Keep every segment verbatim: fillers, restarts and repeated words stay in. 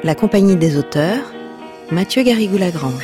La compagnie des auteurs, Mathieu Garrigou-Lagrange.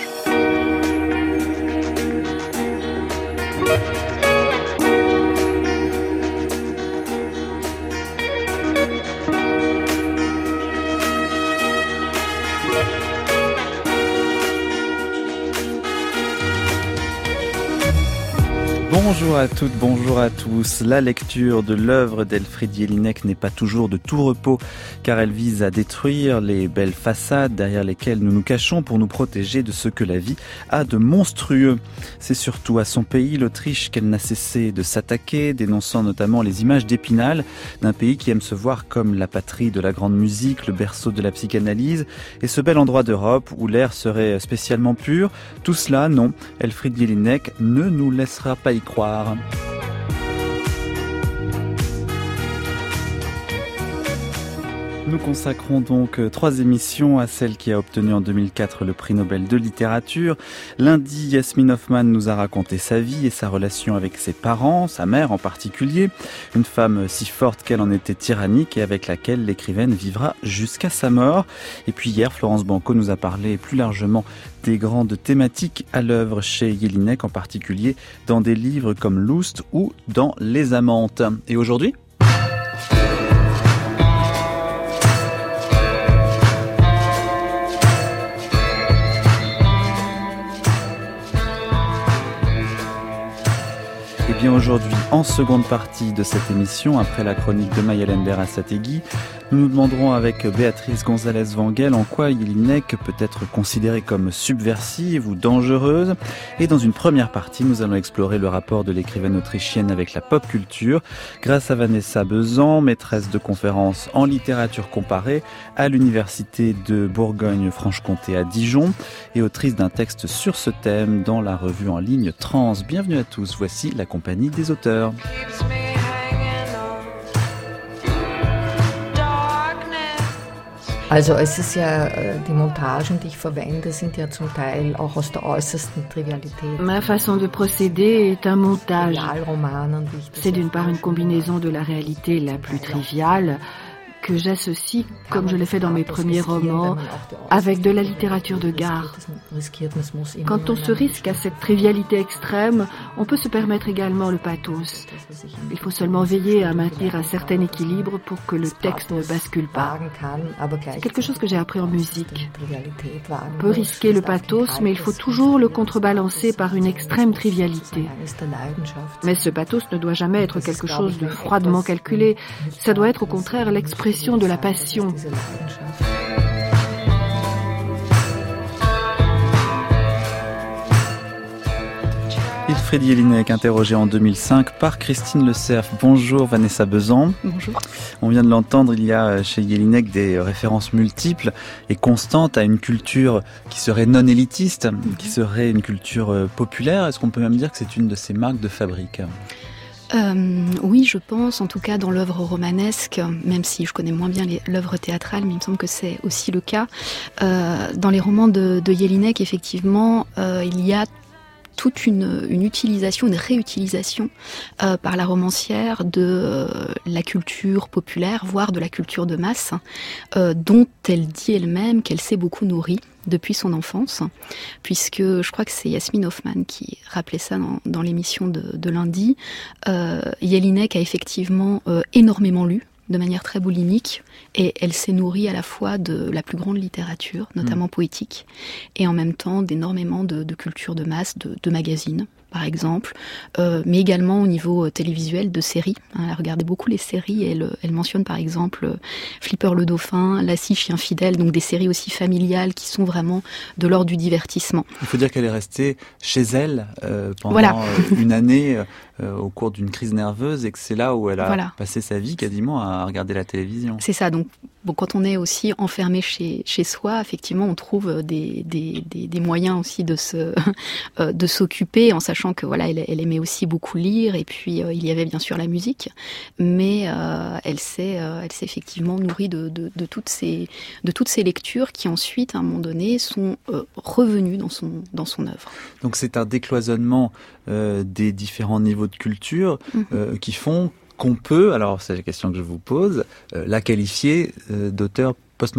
Bonjour à toutes, bonjour à tous. La lecture de l'œuvre d'Elfriede Jelinek n'est pas toujours de tout repos, car elle vise à détruire les belles façades derrière lesquelles nous nous cachons pour nous protéger de ce que la vie a de monstrueux. C'est surtout à son pays, l'Autriche, qu'elle n'a cessé de s'attaquer, dénonçant notamment les images d'Épinal, d'un pays qui aime se voir comme la patrie de la grande musique, le berceau de la psychanalyse, et ce bel endroit d'Europe où l'air serait spécialement pur. Tout cela, non, Elfriede Jelinek ne nous laissera pas y croire. Nous consacrons donc trois émissions à celle qui a obtenu en deux mille quatre le prix Nobel de littérature. Lundi, Yasmine Hoffman nous a raconté sa vie et sa relation avec ses parents, sa mère en particulier. Une femme si forte qu'elle en était tyrannique et avec laquelle l'écrivaine vivra jusqu'à sa mort. Et puis hier, Florence Banco nous a parlé plus largement des grandes thématiques à l'œuvre chez Jelinek, en particulier dans des livres comme Lust ou dans Les Amantes. Et aujourd'hui ? Et bien aujourd'hui, en seconde partie de cette émission, après la chronique de Mayelen Berasategui, nous nous demanderons avec Béatrice Gonzalez-Vangel en quoi Jelinek peut être considérée comme subversive ou dangereuse. Et dans une première partie, nous allons explorer le rapport de l'écrivaine autrichienne avec la pop culture grâce à Vanessa Bezan, maîtresse de conférences en littérature comparée à l'université de Bourgogne-Franche-Comté à Dijon et autrice d'un texte sur ce thème dans la revue en ligne Trans. Bienvenue à tous, voici la compagnie des auteurs. Also es ist ja, die Montagen, die ich verwende, sind ja zum Teil auch aus der äußersten Trivialität. Ma façon de procéder est un montage. C'est d'une part une combinaison de la réalité la plus triviale, que j'associe, comme je l'ai fait dans mes premiers romans, avec de la littérature de gare. Quand on se risque à cette trivialité extrême, on peut se permettre également le pathos. Il faut seulement veiller à maintenir un certain équilibre pour que le texte ne bascule pas. C'est quelque chose que j'ai appris en musique. On peut risquer le pathos, mais il faut toujours le contrebalancer par une extrême trivialité. Mais ce pathos ne doit jamais être quelque chose de froidement calculé. Ça doit être au contraire l'expression de la passion. Elfriede Jelinek, interrogée en deux mille cinq par Christine Le Cerf. Bonjour Vanessa Bezan. Bonjour. On vient de l'entendre, il y a chez Jelinek des références multiples et constantes à une culture qui serait non élitiste, mm-hmm. qui serait une culture populaire. Est-ce qu'on peut même dire que c'est une de ses marques de fabrique ? Euh, oui, je pense, en tout cas dans l'œuvre romanesque, même si je connais moins bien les, l'œuvre théâtrale, mais il me semble que c'est aussi le cas. Euh, dans les romans de, de Jelinek, effectivement, euh, il y a toute une, une utilisation, une réutilisation euh, par la romancière de euh, la culture populaire, voire de la culture de masse, euh, dont elle dit elle-même qu'elle s'est beaucoup nourrie depuis son enfance, puisque je crois que c'est Yasmine Hoffman qui rappelait ça dans, dans l'émission de, de lundi. Euh, Jelinek a effectivement euh, énormément lu, de manière très boulimique, et elle s'est nourrie à la fois de la plus grande littérature, notamment mmh. poétique, et en même temps d'énormément de, de culture de masse, de, de magazines, par exemple, euh, mais également au niveau télévisuel de séries. Hein, elle regardait beaucoup les séries et elle, elle mentionne par exemple Flipper le Dauphin, Lassie, Chien fidèle, donc des séries aussi familiales qui sont vraiment de l'ordre du divertissement. Il faut dire qu'elle est restée chez elle euh, pendant voilà. une année euh, au cours d'une crise nerveuse et que c'est là où elle a voilà. passé sa vie quasiment à regarder la télévision. C'est ça, donc bon, quand on est aussi enfermé chez, chez soi, effectivement, on trouve des, des, des, des moyens aussi de, se, de s'occuper, en sachant que voilà, elle, elle aimait aussi beaucoup lire, et puis euh, il y avait bien sûr la musique, mais euh, elle, s'est, euh, elle s'est effectivement nourrie de, de, de, toutes ces, de toutes ces lectures qui ensuite, à un moment donné, sont euh, revenues dans son, dans son œuvre. Donc c'est un décloisonnement euh, des différents niveaux de culture mm-hmm. euh, qui font qu'on peut, alors c'est la question que je vous pose, euh, la qualifier euh, d'auteur postmoderne ?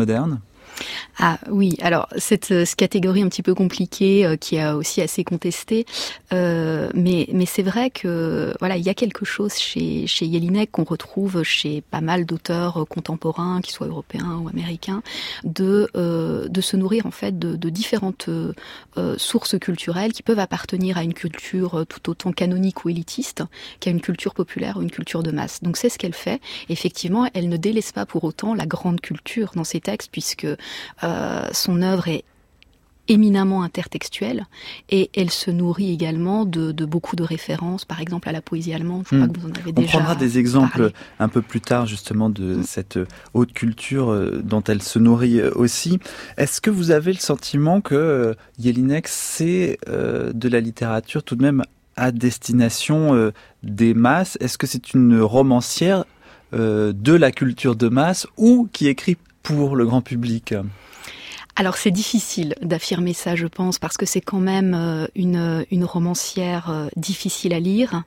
Ah oui, alors cette, cette catégorie un petit peu compliquée euh, qui est aussi assez contestée, euh, mais mais c'est vrai que voilà, il y a quelque chose chez chez Jelinek qu'on retrouve chez pas mal d'auteurs contemporains, qu'ils soient européens ou américains, de euh, de se nourrir en fait de, de différentes euh, sources culturelles qui peuvent appartenir à une culture tout autant canonique ou élitiste qu'à une culture populaire ou une culture de masse. Donc c'est ce qu'elle fait. Effectivement, elle ne délaisse pas pour autant la grande culture dans ses textes, puisque Euh, son œuvre est éminemment intertextuelle et elle se nourrit également de, de beaucoup de références, par exemple à la poésie allemande. Je crois mmh. que vous en avez On déjà prendra des exemples parlé. Un peu plus tard justement de mmh. cette haute culture dont elle se nourrit aussi. Est-ce que vous avez le sentiment que Jelinek, c'est euh, de la littérature tout de même à destination euh, des masses? Est-ce que c'est une romancière euh, de la culture de masse ou qui écrit pour le grand public? Alors c'est difficile d'affirmer ça, je pense, parce que c'est quand même euh, une, une romancière euh, difficile à lire,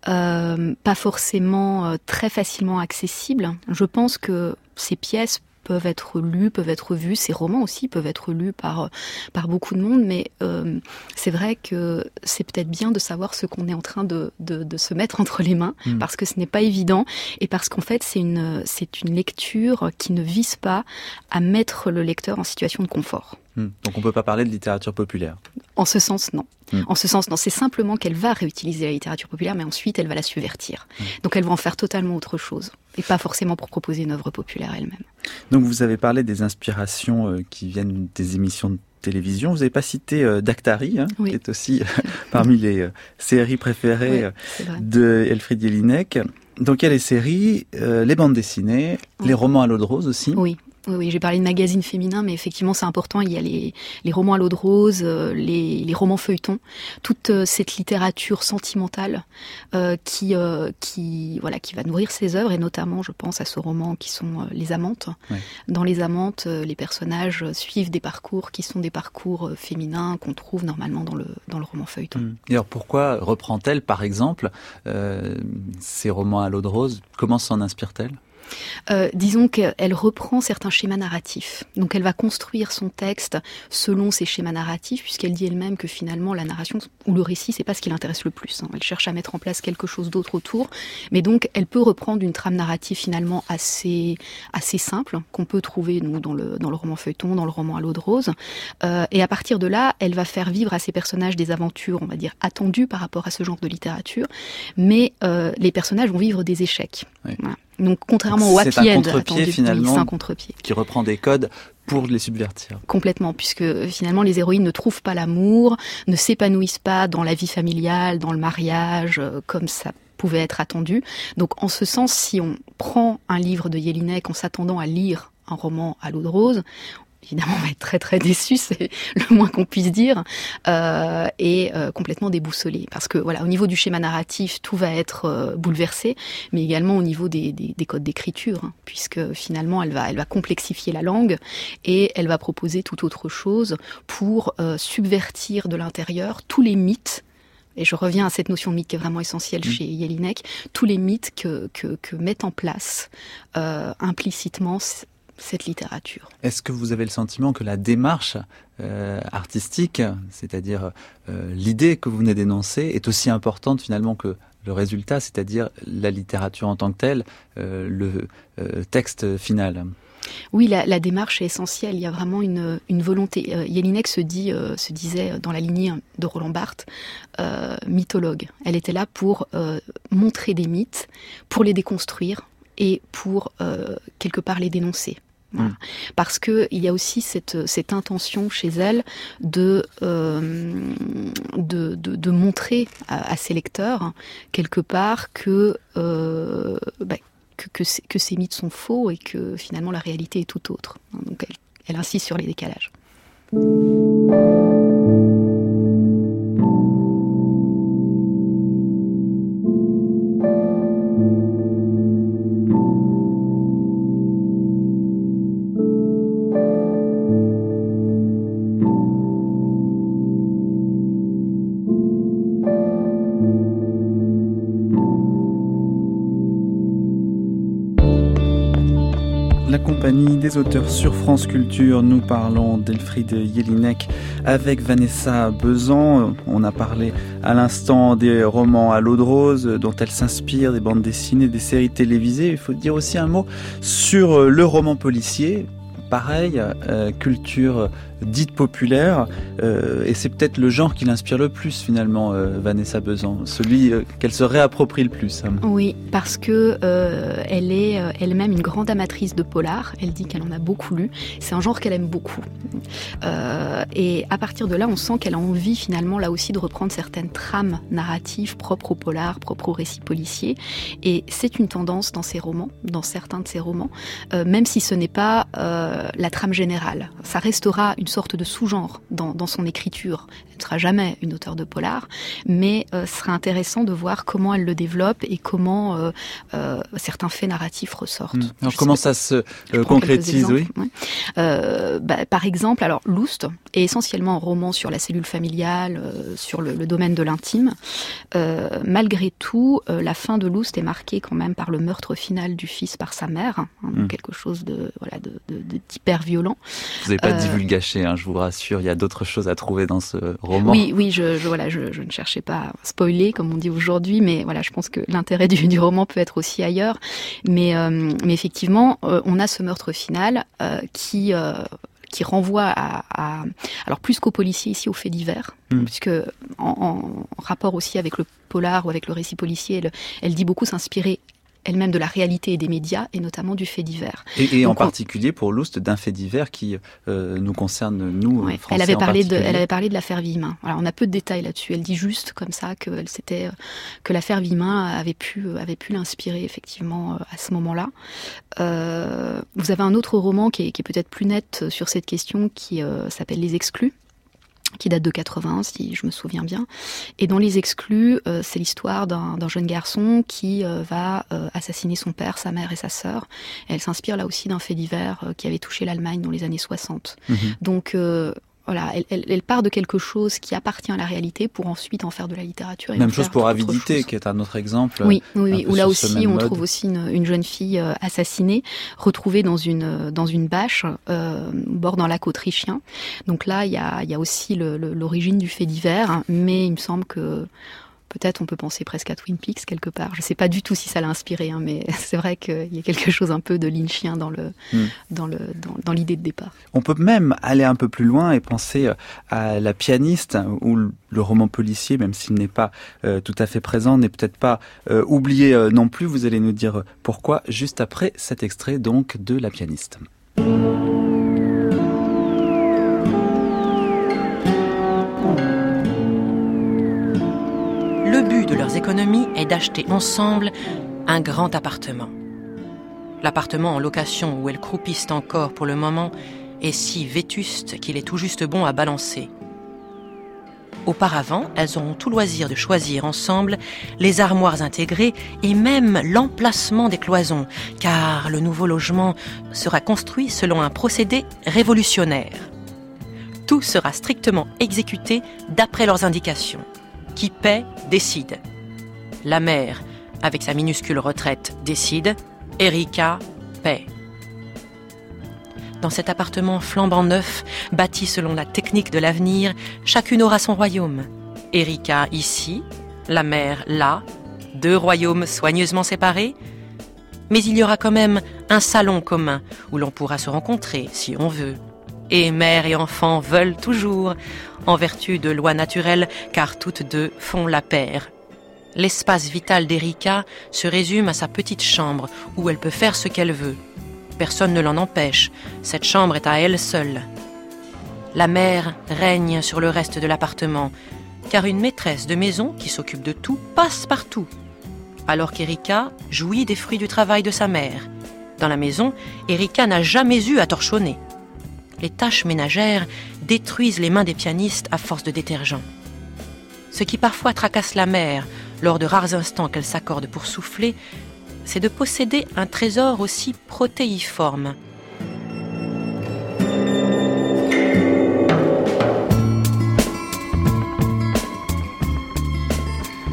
euh, pas forcément euh, très facilement accessible. Je pense que ces pièces peuvent être lus, peuvent être vus, ces romans aussi peuvent être lus par par beaucoup de monde, mais euh, c'est vrai que c'est peut-être bien de savoir ce qu'on est en train de de, de se mettre entre les mains, mmh. parce que ce n'est pas évident et parce qu'en fait c'est une c'est une lecture qui ne vise pas à mettre le lecteur en situation de confort. Mmh. Donc on peut pas parler de littérature populaire. En ce sens, non. Mmh. En ce sens, non. C'est simplement qu'elle va réutiliser la littérature populaire, mais ensuite elle va la subvertir. Mmh. Donc elle va en faire totalement autre chose, et pas forcément pour proposer une œuvre populaire elle-même. Donc vous avez parlé des inspirations euh, qui viennent des émissions de télévision. Vous n'avez pas cité euh, Daktari, hein, oui. qui est aussi euh, parmi les euh, séries préférées oui, euh, de Elfriede Jelinek. Donc il y a les séries, euh, les bandes dessinées, oui. les romans à l'eau de rose aussi. Oui. Oui, oui, j'ai parlé de magazines féminins, mais effectivement, c'est important. Il y a les, les romans à l'eau de rose, euh, les, les romans feuilletons, toute euh, cette littérature sentimentale euh, qui, euh, qui, voilà, qui va nourrir ses œuvres, et notamment, je pense à ce roman qui sont euh, Les Amantes. Ouais. Dans Les Amantes, euh, les personnages suivent des parcours qui sont des parcours euh, féminins qu'on trouve normalement dans le, dans le roman feuilleton. Mmh. Et alors, pourquoi reprend-elle, par exemple, euh, ces romans à l'eau de rose? Comment s'en inspire-t-elle? Euh, disons qu'elle reprend certains schémas narratifs. Donc elle va construire son texte selon ces schémas narratifs, puisqu'elle dit elle-même que finalement la narration ou le récit, c'est pas ce qui l'intéresse le plus. Hein. Elle cherche à mettre en place quelque chose d'autre autour. Mais donc elle peut reprendre une trame narrative finalement assez, assez simple, qu'on peut trouver nous, dans, le, dans le roman feuilleton, dans le roman à l'eau de rose. Euh, et à partir de là, elle va faire vivre à ses personnages des aventures, on va dire, attendues par rapport à ce genre de littérature. Mais euh, les personnages vont vivre des échecs. Oui. Voilà. Donc, contrairement au happy end, attendu, finalement, oui, c'est un contre-pied qui reprend des codes pour les subvertir. Complètement, puisque finalement les héroïnes ne trouvent pas l'amour, ne s'épanouissent pas dans la vie familiale, dans le mariage, euh, comme ça pouvait être attendu. Donc, en ce sens, si on prend un livre de Jelinek en s'attendant à lire un roman à l'eau de rose, évidemment, on va être très très déçu, c'est le moins qu'on puisse dire, euh, et euh, complètement déboussolé. Parce que voilà, au niveau du schéma narratif, tout va être euh, bouleversé, mais également au niveau des, des, des codes d'écriture, hein, puisque finalement, elle va, elle va complexifier la langue et elle va proposer tout autre chose pour euh, subvertir de l'intérieur tous les mythes. Et je reviens à cette notion de mythe qui est vraiment essentielle mmh. chez Jelinek, tous les mythes que, que, que met en place euh, implicitement cette littérature. Est-ce que vous avez le sentiment que la démarche euh, artistique, c'est-à-dire euh, l'idée que vous venez d'énoncer, est aussi importante finalement que le résultat, c'est-à-dire la littérature en tant que telle, euh, le euh, texte final? Oui, la, la démarche est essentielle. Il y a vraiment une, une volonté. Euh, Jelinek se, dit, euh, se disait dans la lignée de Roland Barthes, euh, mythologue. Elle était là pour euh, montrer des mythes, pour les déconstruire et pour euh, quelque part les dénoncer. Voilà. Mmh. Parce que il y a aussi cette, cette intention chez elle de, euh, de, de, de montrer à, à ses lecteurs hein, quelque part que, euh, bah, que, que, que ces mythes sont faux et que finalement la réalité est tout autre. Donc elle, elle insiste sur les décalages. La compagnie des auteurs sur France Culture. Nous parlons d'Elfriede Jelinek avec Vanessa Besan. On a parlé à l'instant des romans à l'eau de rose dont elle s'inspire, des bandes dessinées, des séries télévisées. Il faut dire aussi un mot sur le roman policier. Pareil, euh, culture dite populaire, euh, et c'est peut-être le genre qui l'inspire le plus finalement, euh, Vanessa Besan, celui euh, qu'elle se réapproprie le plus. Hein. Oui, parce que euh, elle est euh, elle-même une grande amatrice de polar. Elle dit qu'elle en a beaucoup lu. C'est un genre qu'elle aime beaucoup. Euh, et à partir de là, on sent qu'elle a envie finalement là aussi de reprendre certaines trames narratives propres au polar, propres au récit policier. Et c'est une tendance dans ses romans, dans certains de ses romans, euh, même si ce n'est pas euh, la trame générale. Ça restera une sorte de sous-genre dans, dans son écriture. Elle ne sera jamais une auteure de polar, mais euh, ce sera intéressant de voir comment elle le développe et comment euh, euh, certains faits narratifs ressortent. Mmh. Alors comment ça se euh, concrétise, oui ouais. euh, bah, Par exemple, alors Loust est essentiellement un roman sur la cellule familiale, euh, sur le, le domaine de l'intime. Euh, malgré tout, euh, la fin de Loust est marquée quand même par le meurtre final du fils par sa mère, hein, mmh. quelque chose de voilà de, de, de d'hyper violent. Vous n'avez pas euh, divulgaché, hein, je vous rassure, il y a d'autres choses à trouver dans ce roman. Oui, oui, je, je voilà, je, je ne cherchais pas à spoiler comme on dit aujourd'hui, mais voilà, je pense que l'intérêt du, du roman peut être aussi ailleurs. Mais, euh, mais effectivement, euh, on a ce meurtre final euh, qui euh, qui renvoie à, à alors plus qu'aux policiers ici aux faits divers, mmh. puisque en, en rapport aussi avec le polar ou avec le récit policier, elle, elle dit beaucoup s'inspirer elle-même de la réalité et des médias, et notamment du fait divers. Et, et en particulier pour Loust, d'un fait divers qui euh, nous concerne, nous, ouais, Français elle avait en parlé particulier. De, elle avait parlé de l'affaire Villemin. Voilà, on a peu de détails là-dessus. Elle dit juste comme ça que, elle, c'était, que l'affaire Villemin avait pu, avait pu l'inspirer effectivement à ce moment-là. Euh, vous avez un autre roman qui est, qui est peut-être plus net sur cette question, qui euh, s'appelle Les Exclus, qui date de quatre-vingts, si je me souviens bien. Et dans Les Exclus, euh, c'est l'histoire d'un, d'un jeune garçon qui euh, va euh, assassiner son père, sa mère et sa sœur. Et elle s'inspire là aussi d'un fait divers euh, qui avait touché l'Allemagne dans les années soixante. Mmh. Donc euh, voilà, elle, elle, elle part de quelque chose qui appartient à la réalité pour ensuite en faire de la littérature. Et Même chose pour Avidité, qui est un autre exemple. Oui, oui, oui où là aussi on mode. trouve aussi une, une jeune fille euh, assassinée, retrouvée dans une dans une bâche euh, au bord d'un lac autrichien. Donc là, il y a il y a aussi le, le, l'origine du fait divers, hein, mais il me semble que peut-être on peut penser presque à Twin Peaks quelque part. Je ne sais pas du tout si ça l'a inspiré, hein, mais c'est vrai qu'il y a quelque chose un peu de lynchien dans, le, mm. dans, le, dans, dans l'idée de départ. On peut même aller un peu plus loin et penser à La pianiste, où le roman policier, même s'il n'est pas euh, tout à fait présent, n'est peut-être pas euh, oublié euh, non plus. Vous allez nous dire pourquoi, juste après cet extrait donc de La pianiste. Le but de leurs économies est d'acheter ensemble un grand appartement. L'appartement en location où elles croupissent encore pour le moment est si vétuste qu'il est tout juste bon à balancer. Auparavant, elles auront tout loisir de choisir ensemble les armoires intégrées et même l'emplacement des cloisons, car le nouveau logement sera construit selon un procédé révolutionnaire. Tout sera strictement exécuté d'après leurs indications. Qui paie, décide. La mère, avec sa minuscule retraite, décide. Erika paie. Dans cet appartement flambant neuf, bâti selon la technique de l'avenir, chacune aura son royaume. Erika ici, la mère là, deux royaumes soigneusement séparés. Mais il y aura quand même un salon commun où l'on pourra se rencontrer si on veut. Et mère et enfant veulent toujours, en vertu de lois naturelles, car toutes deux font la paire. L'espace vital d'Erika se résume à sa petite chambre, où elle peut faire ce qu'elle veut. Personne ne l'en empêche, cette chambre est à elle seule. La mère règne sur le reste de l'appartement, car une maîtresse de maison qui s'occupe de tout passe partout. Alors qu'Erika jouit des fruits du travail de sa mère. Dans la maison, Erika n'a jamais eu à torchonner. Les tâches ménagères détruisent les mains des pianistes à force de détergent. Ce qui parfois tracasse la mère, lors de rares instants qu'elle s'accorde pour souffler, c'est de posséder un trésor aussi protéiforme. La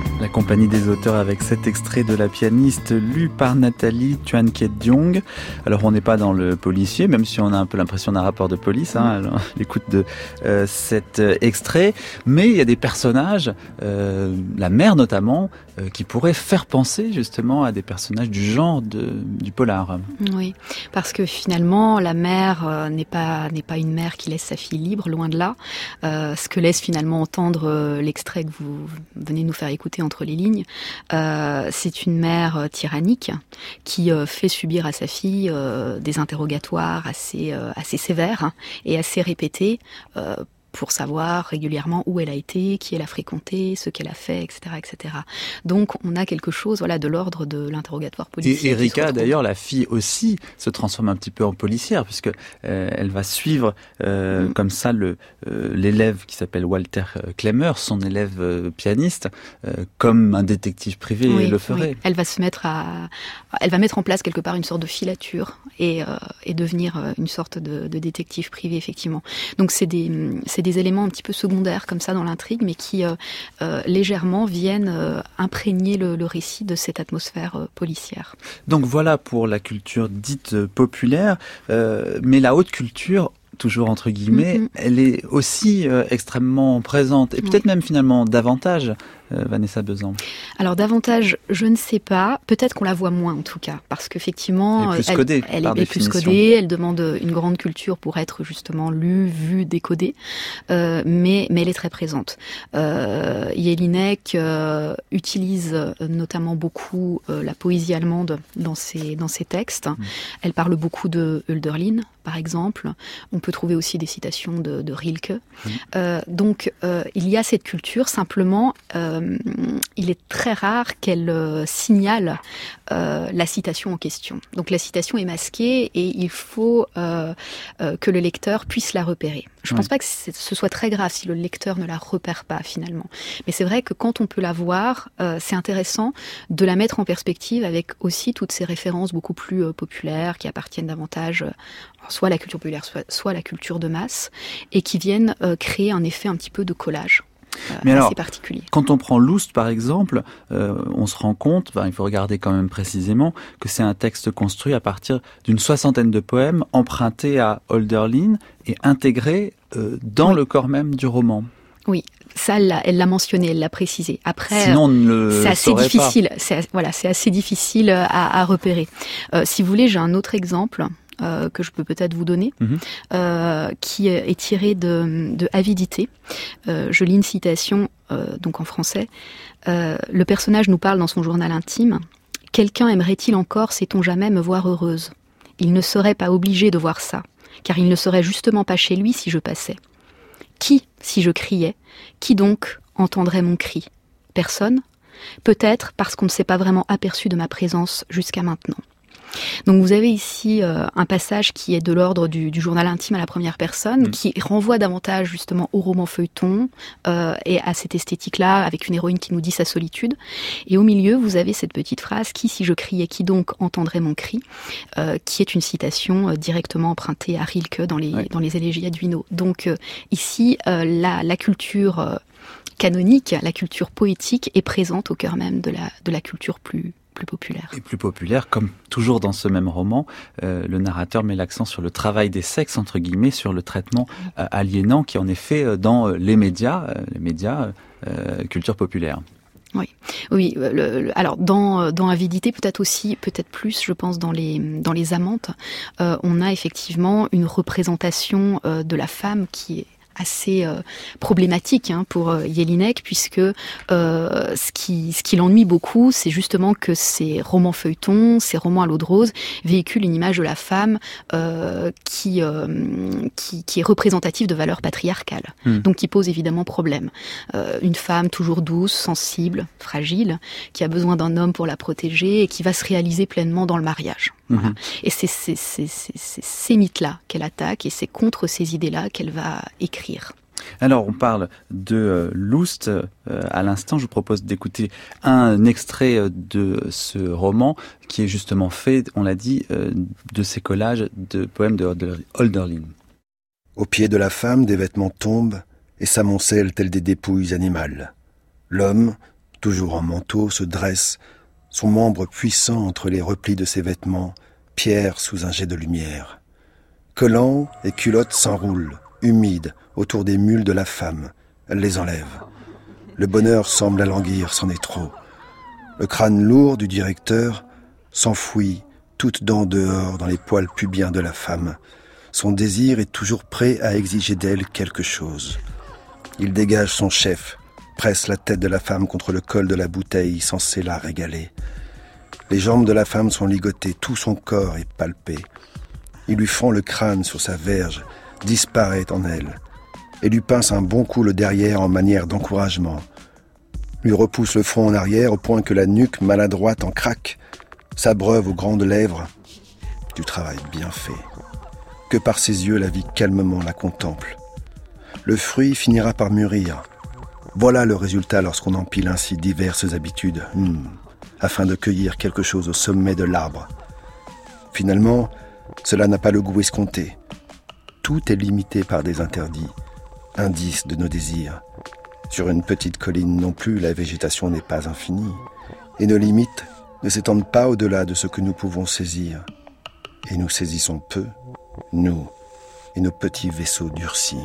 Compagnie des auteurs avec cet extrait de La pianiste lu par Nathalie Thuan Kiet Diong. Alors on n'est pas dans le policier, même si on a un peu l'impression d'un rapport de police, hein, à l'écoute de euh, cet extrait, mais il y a des personnages, euh, la mère notamment, euh, qui pourraient faire penser justement à des personnages du genre de, du polar. Oui, parce que finalement la mère euh, n'est pas n'est pas une mère qui laisse sa fille libre, loin de là. Euh, ce que laisse finalement entendre euh, l'extrait que vous venez de nous faire écouter entre les lignes, euh, c'est une mère euh, tyrannique qui euh, fait subir à sa fille euh, des interrogatoires assez euh, assez sévères hein, et assez répétés euh, pour savoir régulièrement où elle a été, qui elle a fréquenté, ce qu'elle a fait, et cetera, et cetera. Donc on a quelque chose, voilà, de l'ordre de l'interrogatoire policier. Et Erika, d'ailleurs, la fille aussi se transforme un petit peu en policière, puisque euh, elle va suivre euh, mm. comme ça le euh, l'élève qui s'appelle Walter Klemmer, son élève euh, pianiste, euh, comme un détective privé oui, le ferait. Oui. Elle va se mettre à, elle va mettre en place quelque part une sorte de filature et euh, et devenir une sorte de, de détective privé effectivement. Donc c'est des c'est des éléments un petit peu secondaires comme ça dans l'intrigue, mais qui euh, euh, légèrement viennent euh, imprégner le, le récit de cette atmosphère euh, policière. Donc voilà pour la culture dite populaire, euh, mais la haute culture, toujours entre guillemets, mm-hmm. elle est aussi euh, extrêmement présente, et peut-être oui. même finalement davantage. Euh, Vanessa Besant. Alors davantage, je ne sais pas. Peut-être qu'on la voit moins en tout cas, parce qu'effectivement, elle est plus codée. Elle, elle est plus codée. Elle demande une grande culture pour être justement lue, vue, décodée. Euh, mais mais elle est très présente. Euh, Jelinek euh, utilise notamment beaucoup euh, la poésie allemande dans ses dans ses textes. Mmh. Elle parle beaucoup de Hölderlin, par exemple. On peut trouver aussi des citations de, de Rilke. Mmh. Euh, donc euh, il y a cette culture. Simplement. Euh, il est très rare qu'elle euh, signale euh, la citation en question. Donc la citation est masquée et il faut euh, euh, que le lecteur puisse la repérer. Je ne pense pas que ce soit très grave si le lecteur ne la repère pas finalement. Mais c'est vrai que quand on peut la voir, euh, c'est intéressant de la mettre en perspective avec aussi toutes ces références beaucoup plus euh, populaires qui appartiennent davantage euh, soit à la culture populaire, soit, soit à la culture de masse et qui viennent euh, créer un effet un petit peu de collage. Euh, Mais alors, particulier. Quand on prend Loust, par exemple, euh, on se rend compte, ben, il faut regarder quand même précisément, que c'est un texte construit à partir d'une soixantaine de poèmes empruntés à Hölderlin et intégrés euh, dans oui. le corps même du roman. Oui, ça, elle l'a, elle l'a mentionné, elle l'a précisé. Après, sinon, on ne le c'est assez saurait difficile. Pas. C'est, voilà, c'est assez difficile à, à repérer. Euh, si vous voulez, j'ai un autre exemple. Euh, que je peux peut-être vous donner, mmh. euh, qui est tiré de, de Avidité. Euh, je lis une citation, euh, donc en français. Euh, le personnage nous parle dans son journal intime. « Quelqu'un aimerait-il encore, sait-on jamais, me voir heureuse ? Il ne serait pas obligé de voir ça, car il ne serait justement pas chez lui si je passais. Qui, si je criais ? Qui donc entendrait mon cri ? Personne ? Peut-être parce qu'on ne s'est pas vraiment aperçu de ma présence jusqu'à maintenant. » Donc vous avez ici euh, un passage qui est de l'ordre du, du journal intime à la première personne, mmh. qui renvoie davantage justement au roman feuilleton euh, et à cette esthétique-là, avec une héroïne qui nous dit sa solitude. Et au milieu, vous avez cette petite phrase « Qui, si je criais, qui donc entendrait mon cri euh, ?» qui est une citation euh, directement empruntée à Rilke dans les, ouais. dans les élégies à Duino. Donc euh, ici, euh, la, la culture euh, canonique, la culture poétique est présente au cœur même de la, de la culture plus plus populaire. Et plus populaire, comme toujours dans ce même roman, euh, le narrateur met l'accent sur le travail des sexes, entre guillemets, sur le traitement euh, aliénant qui en est fait dans euh, les médias, euh, les médias euh, culture populaire. Oui, oui. Le, le, alors dans dans Avidité, peut-être aussi, peut-être plus, je pense dans les dans les Amantes, euh, on a effectivement une représentation euh, de la femme qui est assez euh, problématique hein, pour euh, Jelinek, puisque euh, ce qui ce qui l'ennuie beaucoup, c'est justement que ces romans feuilletons, ces romans à l'eau de rose véhiculent une image de la femme euh, qui, euh, qui qui est représentative de valeurs patriarcales, mmh. donc qui pose évidemment problème. Euh, une femme toujours douce, sensible, fragile, qui a besoin d'un homme pour la protéger et qui va se réaliser pleinement dans le mariage. Mmh. Voilà. Et c'est, c'est, c'est, c'est, c'est ces mythes-là qu'elle attaque et c'est contre ces idées-là qu'elle va écrire. Alors, on parle de euh, Loust. Euh, à l'instant, je vous propose d'écouter un extrait de ce roman qui est justement fait, on l'a dit, euh, de ces collages de poèmes de Hölderlin. Au pied de la femme, des vêtements tombent et s'amoncellent tels des dépouilles animales. L'homme, toujours en manteau, se dresse, son membre puissant entre les replis de ses vêtements, pierre sous un jet de lumière. Collants et culottes s'enroulent, humides, autour des mules de la femme. Elle les enlève. Le bonheur semble alanguir, c'en est trop. Le crâne lourd du directeur s'enfouit, toute dent dehors dans les poils pubiens de la femme. Son désir est toujours prêt à exiger d'elle quelque chose. Il dégage son chef, presse la tête de la femme contre le col de la bouteille censée la régaler. Les jambes de la femme sont ligotées, tout son corps est palpé. Il lui fend le crâne sur sa verge, disparaît en elle, et lui pince un bon coup le derrière en manière d'encouragement. Lui repousse le front en arrière au point que la nuque maladroite en craque, s'abreuve aux grandes lèvres. Du travail bien fait. Que par ses yeux la vie calmement la contemple. Le fruit finira par mûrir. Voilà le résultat lorsqu'on empile ainsi diverses habitudes, hmm, afin de cueillir quelque chose au sommet de l'arbre. Finalement, cela n'a pas le goût escompté. Tout est limité par des interdits, indices de nos désirs. Sur une petite colline non plus, la végétation n'est pas infinie. Et nos limites ne s'étendent pas au-delà de ce que nous pouvons saisir. Et nous saisissons peu, nous et nos petits vaisseaux durcis.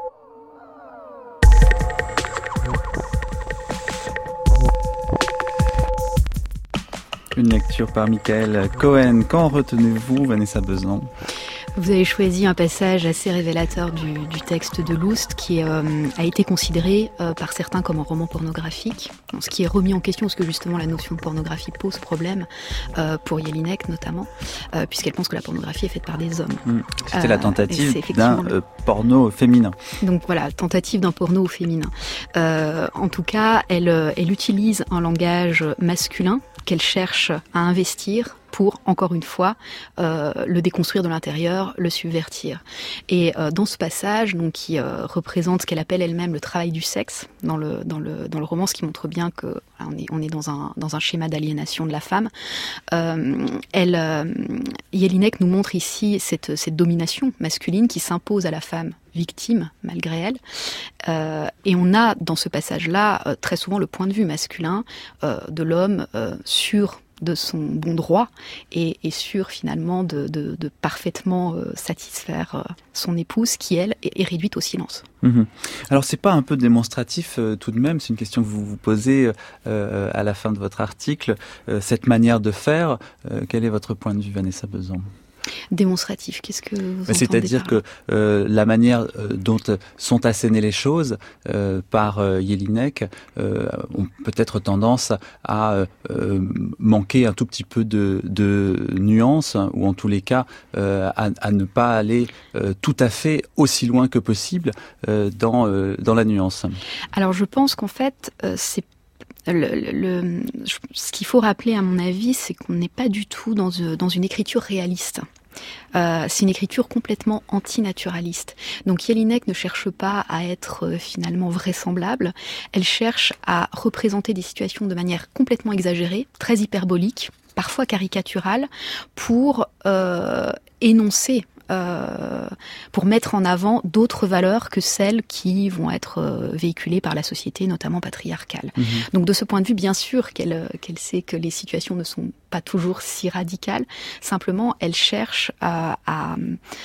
Une lecture par Michael Cohen. Qu'en retenez-vous, Vanessa Besan ? Vous avez choisi un passage assez révélateur du, du texte de Loust qui euh, a été considéré euh, par certains comme un roman pornographique, ce qui est remis en question parce que justement la notion de pornographie pose problème euh, pour Jelinek notamment, euh, puisqu'elle pense que la pornographie est faite par des hommes. Mmh. C'était euh, la tentative d'un le... euh, porno féminin. Donc voilà, tentative d'un porno féminin. Euh, en tout cas, elle, elle utilise un langage masculin qu'elle cherche à investir pour, encore une fois, euh, le déconstruire de l'intérieur, le subvertir. Et euh, dans ce passage, donc, qui euh, représente ce qu'elle appelle elle-même le travail du sexe, dans le, dans le, dans le roman, ce qui montre bien que voilà, on est, on est dans, un, dans un schéma d'aliénation de la femme, euh, elle, euh, Jelinek nous montre ici cette, cette domination masculine qui s'impose à la femme victime, malgré elle. Euh, et on a, dans ce passage-là, euh, très souvent le point de vue masculin euh, de l'homme euh, sur de son bon droit et, et sûr finalement de, de, de parfaitement euh, satisfaire euh, son épouse qui, elle, est, est réduite au silence. Mmh. Alors, c'est pas un peu démonstratif euh, tout de même, c'est une question que vous vous posez euh, à la fin de votre article, euh, cette manière de faire, euh, quel est votre point de vue, Vanessa Besan ? Démonstratif, qu'est-ce que vous entendez C'est-à-dire par... que euh, la manière euh, dont sont assénées les choses euh, par euh, Jelinek euh, ont peut-être tendance à euh, manquer un tout petit peu de, de nuance, ou en tous les cas euh, à, à ne pas aller euh, tout à fait aussi loin que possible euh, dans, euh, dans la nuance. Alors je pense qu'en fait euh, c'est Le, le, ce qu'il faut rappeler, à mon avis, c'est qu'on n'est pas du tout dans, dans une écriture réaliste. Euh, c'est une écriture complètement antinaturaliste. Donc Jelinek ne cherche pas à être euh, finalement vraisemblable. Elle cherche à représenter des situations de manière complètement exagérée, très hyperbolique, parfois caricaturale, pour euh, énoncer Euh, pour mettre en avant d'autres valeurs que celles qui vont être euh, véhiculées par la société, notamment patriarcale. Mmh. Donc de ce point de vue, bien sûr qu'elle, qu'elle sait que les situations ne sont pas toujours si radicales, simplement elle cherche à, à,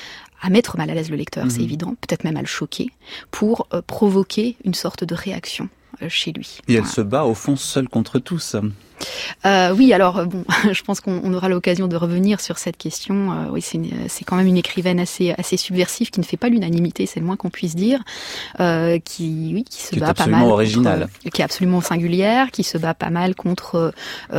à mettre mal à l'aise le lecteur, mmh. c'est évident, peut-être même à le choquer, pour euh, provoquer une sorte de réaction euh, chez lui. Et elle voilà. se bat au fond seule contre tous. Euh, oui, alors bon, je pense qu'on on aura l'occasion de revenir sur cette question. Euh, oui, c'est, une, c'est quand même une écrivaine assez assez subversive qui ne fait pas l'unanimité, c'est le moins qu'on puisse dire, euh, qui oui, qui se qui bat est pas mal, originale, contre, qui est absolument singulière, qui se bat pas mal contre,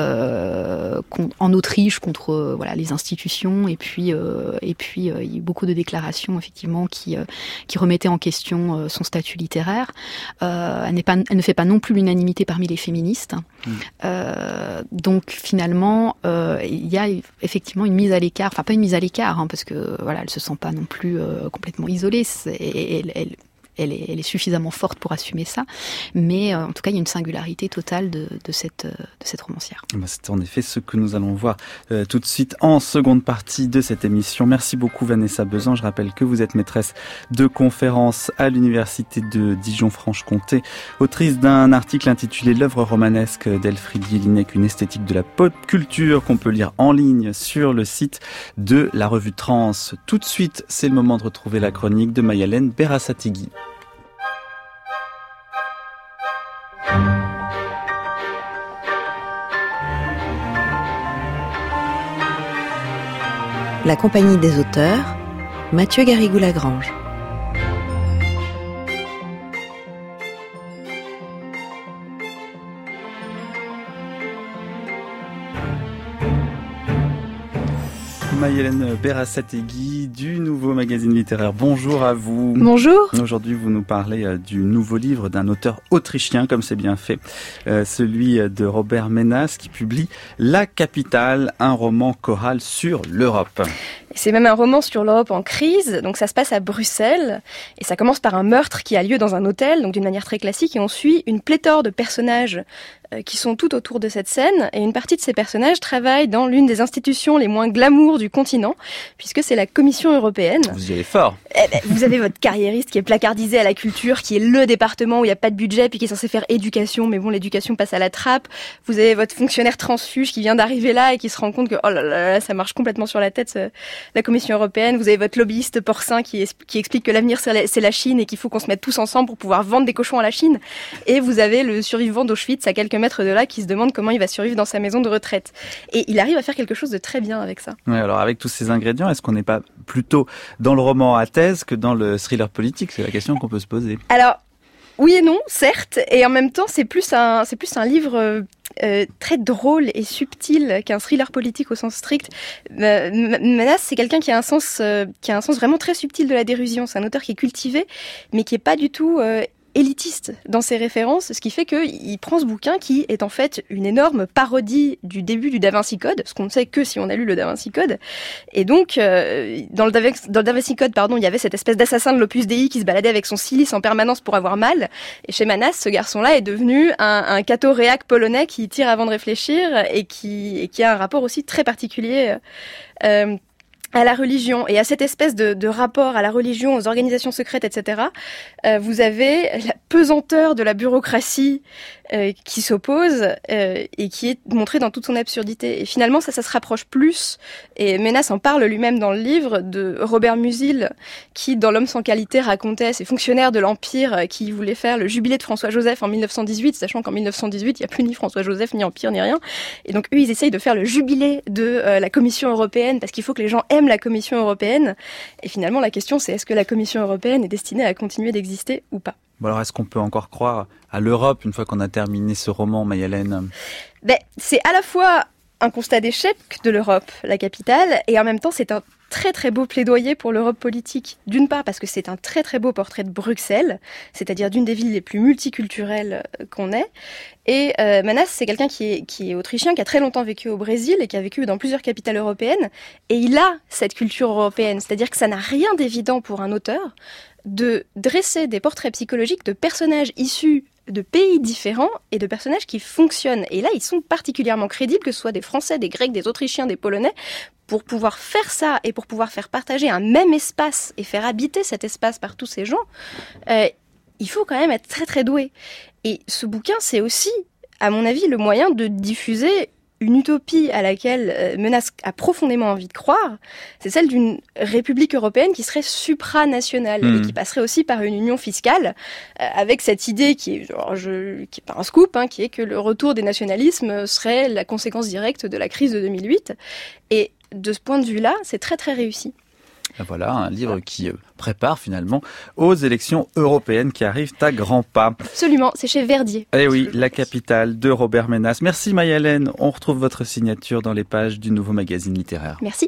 euh, contre en Autriche contre euh, voilà les institutions et puis euh, et puis euh, il y a eu beaucoup de déclarations effectivement qui euh, qui remettaient en question euh, son statut littéraire. Euh, elle n'est pas, elle ne fait pas non plus l'unanimité parmi les féministes. Mmh. Euh, donc finalement, euh, il y a effectivement une mise à l'écart, enfin pas une mise à l'écart, hein, parce que voilà, elle se sent pas non plus euh, complètement isolée. C'est, elle, elle, elle est, elle est suffisamment forte pour assumer ça. Mais euh, en tout cas, il y a une singularité totale de, de, cette, de cette romancière. C'est en effet ce que nous allons voir euh, tout de suite en seconde partie de cette émission. Merci beaucoup Vanessa Besan. Je rappelle que vous êtes maîtresse de conférences à l'université de Dijon-Franche-Comté, autrice d'un article intitulé L'œuvre romanesque d'Elfriede Jelinek, une esthétique de la pop culture, qu'on peut lire en ligne sur le site de la revue Trans. Tout de suite, c'est le moment de retrouver la chronique de Mayalène Berasategui. La compagnie des auteurs, Mathieu Garrigou-Lagrange. Mayalène Berasategui du Nouveau Magazine Littéraire. Bonjour à vous. Bonjour. Aujourd'hui, vous nous parlez du nouveau livre d'un auteur autrichien, comme c'est bien fait, euh, celui de Robert Menas, qui publie La Capitale, un roman choral sur l'Europe. C'est même un roman sur l'Europe en crise, donc ça se passe à Bruxelles, et ça commence par un meurtre qui a lieu dans un hôtel, donc d'une manière très classique, et on suit une pléthore de personnages euh, qui sont tout autour de cette scène, et une partie de ces personnages travaillent dans l'une des institutions les moins glamour du continent, puisque c'est la Commission européenne. Vous y allez fort. Eh ben, vous avez votre carriériste qui est placardisé à la culture, qui est le département où il n'y a pas de budget, puis qui est censé faire éducation, mais bon, l'éducation passe à la trappe. Vous avez votre fonctionnaire transfuge qui vient d'arriver là et qui se rend compte que oh là là, là ça marche complètement sur la tête, ce, la Commission européenne. Vous avez votre lobbyiste porcin qui, est, qui explique que l'avenir c'est la, c'est la Chine et qu'il faut qu'on se mette tous ensemble pour pouvoir vendre des cochons à la Chine. Et vous avez le survivant d'Auschwitz à quelques mètres de là qui se demande comment il va survivre dans sa maison de retraite. Et il arrive à faire quelque chose de très bien avec ça. Ouais, alors avec tous ces ingrédients, est-ce qu'on n'est pas plutôt dans le roman à thèse que dans le thriller politique? C'est la question qu'on peut se poser. Alors, oui et non, certes, et en même temps, c'est plus un, c'est plus un livre euh, euh, très drôle et subtil qu'un thriller politique au sens strict. Euh, Menas, c'est quelqu'un qui a un sens, euh, qui a un sens vraiment très subtil de la dérision. C'est un auteur qui est cultivé, mais qui est pas du tout euh, élitiste dans ses références, ce qui fait qu'il prend ce bouquin qui est en fait une énorme parodie du début du Da Vinci Code, ce qu'on ne sait que si on a lu le Da Vinci Code. Et donc, euh, dans, le da, dans le Da Vinci Code, pardon, il y avait cette espèce d'assassin de l'Opus Dei qui se baladait avec son cilice en permanence pour avoir mal. Et chez Menas, ce garçon-là est devenu un, un catho-réac polonais qui tire avant de réfléchir et qui, et qui a un rapport aussi très particulier euh, à la religion et à cette espèce de, de rapport à la religion, aux organisations secrètes, et cetera. Euh, vous avez la pesanteur de la bureaucratie euh, qui s'oppose euh, et qui est montrée dans toute son absurdité. Et finalement, ça, ça se rapproche plus, et Menas en parle lui-même dans le livre, de Robert Musil, qui, dans L'Homme sans qualité, racontait ces fonctionnaires de l'Empire qui voulaient faire le jubilé de François-Joseph en mille neuf cent dix-huit, sachant qu'en mille neuf cent dix-huit, il n'y a plus ni François-Joseph, ni Empire, ni rien. Et donc, eux, ils essayent de faire le jubilé de euh, la Commission européenne, parce qu'il faut que les gens aiment la Commission européenne. Et finalement, la question, c'est est-ce que la Commission européenne est destinée à continuer d'exister ou pas? Bon alors, est-ce qu'on peut encore croire à l'Europe une fois qu'on a terminé ce roman, Mayalène? Ben, c'est à la fois un constat d'échec de l'Europe, la capitale, et en même temps, c'est un très très beau plaidoyer pour l'Europe politique. D'une part parce que c'est un très très beau portrait de Bruxelles, c'est-à-dire d'une des villes les plus multiculturelles qu'on ait. Et euh, Menas, c'est quelqu'un qui est, qui est autrichien, qui a très longtemps vécu au Brésil et qui a vécu dans plusieurs capitales européennes. Et il a cette culture européenne, c'est-à-dire que ça n'a rien d'évident pour un auteur de dresser des portraits psychologiques de personnages issus de pays différents et de personnages qui fonctionnent. Et là, ils sont particulièrement crédibles, que ce soit des Français, des Grecs, des Autrichiens, des Polonais. Pour pouvoir faire ça et pour pouvoir faire partager un même espace et faire habiter cet espace par tous ces gens, euh, il faut quand même être très très doué. Et ce bouquin, c'est aussi, à mon avis, le moyen de diffuser une utopie à laquelle euh, Menas a profondément envie de croire. C'est celle d'une République européenne qui serait supranationale mmh. et qui passerait aussi par une union fiscale, euh, avec cette idée qui est, genre, je, qui est pas un scoop, hein, qui est que le retour des nationalismes serait la conséquence directe de la crise de deux mille huit. Et de ce point de vue-là, c'est très très réussi. Voilà, un livre qui prépare finalement aux élections européennes qui arrivent à grands pas. Absolument, c'est chez Verdier. Eh oui, La Capitale de Robert Menas. Merci Mayalène, on retrouve votre signature dans les pages du Nouveau Magazine Littéraire. Merci.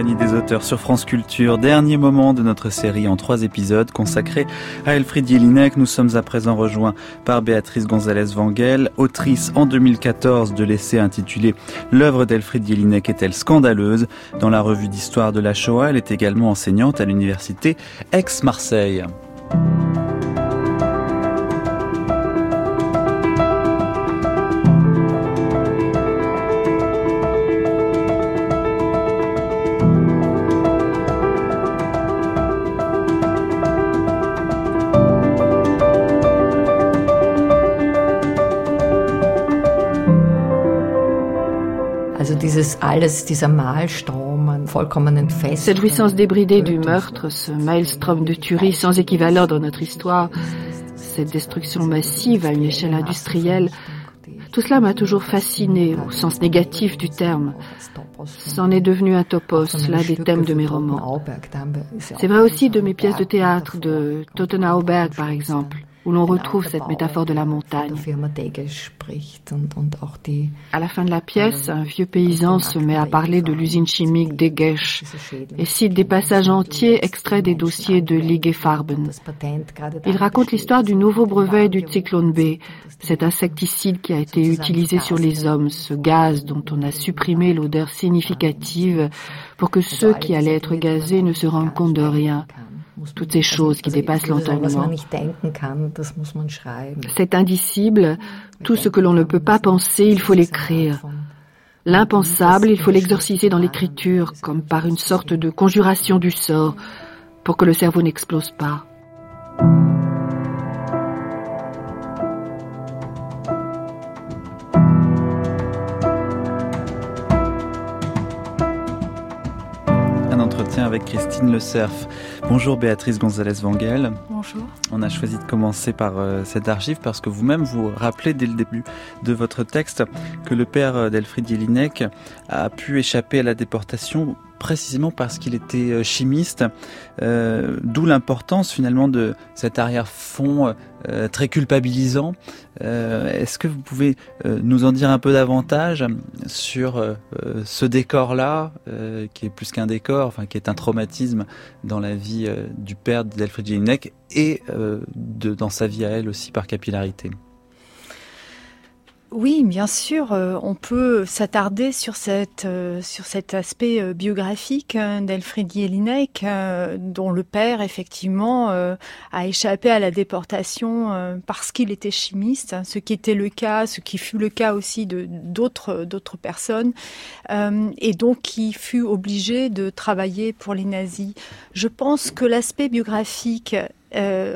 compagnie des auteurs sur France Culture. Dernier moment de notre série en trois épisodes consacrés à Elfriede Jelinek. Nous sommes à présent rejoints par Béatrice González Wangel, autrice en deux mille quatorze de l'essai intitulé « L'œuvre d'Elfriede Jelinek est-elle scandaleuse ?» Dans la revue d'histoire de la Shoah, elle est également enseignante à l'université Aix-Marseille. Cette jouissance débridée du meurtre, ce maelstrom de tuerie sans équivalent dans notre histoire, cette destruction massive à une échelle industrielle, tout cela m'a toujours fasciné au sens négatif du terme. C'en est devenu un topos, l'un des thèmes de mes romans. C'est vrai aussi de mes pièces de théâtre, de Teutoburg par exemple, où l'on retrouve cette métaphore de la montagne. À la fin de la pièce, un vieux paysan se met à parler de l'usine chimique d'Egesch et cite des passages entiers extraits des dossiers de Ligefarben. Il raconte l'histoire du nouveau brevet du Zyklon B, cet insecticide qui a été utilisé sur les hommes, ce gaz dont on a supprimé l'odeur significative pour que ceux qui allaient être gazés ne se rendent compte de rien. Toutes ces choses qui dépassent l'entendement. C'est indicible, tout ce que l'on ne peut pas penser, il faut l'écrire. L'impensable, il faut l'exorciser dans l'écriture, comme par une sorte de conjuration du sort, pour que le cerveau n'explose pas. Avec Christine Le Cerf. Bonjour Béatrice González Wangel. Bonjour. On a choisi de commencer par euh, cette archive parce que vous-même vous rappelez dès le début de votre texte que le père d'Elfriede Jelinek a pu échapper à la déportation précisément parce qu'il était chimiste, euh, d'où l'importance finalement de cet arrière-fond euh, très culpabilisant. Euh, est-ce que vous pouvez euh, nous en dire un peu davantage sur euh, ce décor-là, euh, qui est plus qu'un décor, enfin qui est un traumatisme dans la vie euh, du père d'Elfriede Jelinek et euh, de, dans sa vie à elle aussi par capillarité? Oui, bien sûr, euh, on peut s'attarder sur cette euh, sur cet aspect euh, biographique euh, d'Elfriede Jelinek, euh, dont le père effectivement euh, a échappé à la déportation euh, parce qu'il était chimiste, ce qui était le cas, ce qui fut le cas aussi de d'autres d'autres personnes, euh, et donc qui fut obligé de travailler pour les nazis. Je pense que l'aspect biographique euh,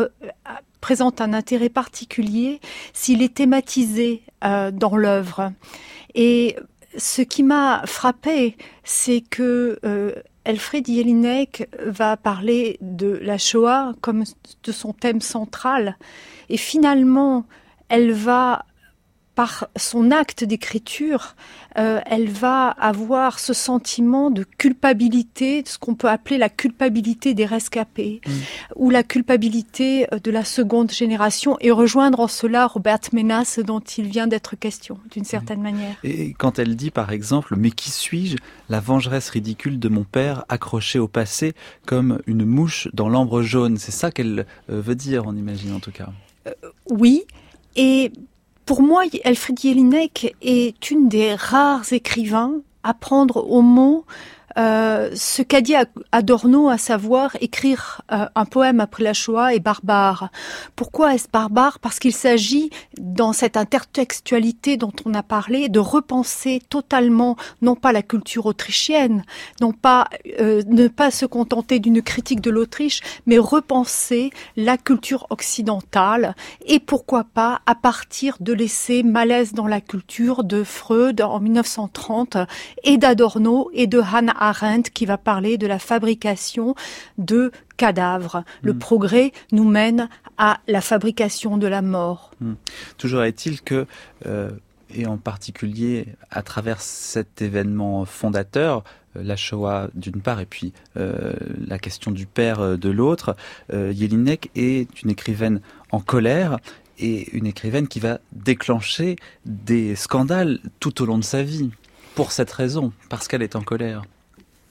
présente un intérêt particulier s'il est thématisé euh, dans l'œuvre. Et ce qui m'a frappée, c'est que euh, Elfriede Jelinek va parler de la Shoah comme de son thème central. Et finalement, elle va, par son acte d'écriture, euh, elle va avoir ce sentiment de culpabilité, de ce qu'on peut appeler la culpabilité des rescapés, mmh. ou la culpabilité de la seconde génération, et rejoindre en cela Robert Menas, dont il vient d'être question, d'une certaine mmh. manière. Et quand elle dit, par exemple, « Mais qui suis-je ? La vengeresse ridicule de mon père, accrochée au passé, comme une mouche dans l'ambre jaune ». C'est ça qu'elle euh, veut dire, on imagine en tout cas. Euh, oui, et... Pour moi, Elfriede Jelinek est une des rares écrivains à prendre au mot euh, ce qu'a dit Adorno, à savoir écrire euh, un poème après la Shoah est barbare. Pourquoi est-ce barbare ? Parce qu'il s'agit, dans cette intertextualité dont on a parlé, de repenser totalement, non pas la culture autrichienne, non pas euh, ne pas se contenter d'une critique de l'Autriche, mais repenser la culture occidentale, et pourquoi pas à partir de l'essai Malaise dans la culture de Freud en mille neuf cent trente et d'Adorno et de Hannah Arendt qui va parler de la fabrication de cadavres. Le mmh. progrès nous mène à la fabrication de la mort. Mmh. Toujours est-il que, euh, et en particulier à travers cet événement fondateur, euh, la Shoah d'une part et puis euh, la question du père de l'autre, euh, Jelinek est une écrivaine en colère et une écrivaine qui va déclencher des scandales tout au long de sa vie. Pour cette raison, parce qu'elle est en colère.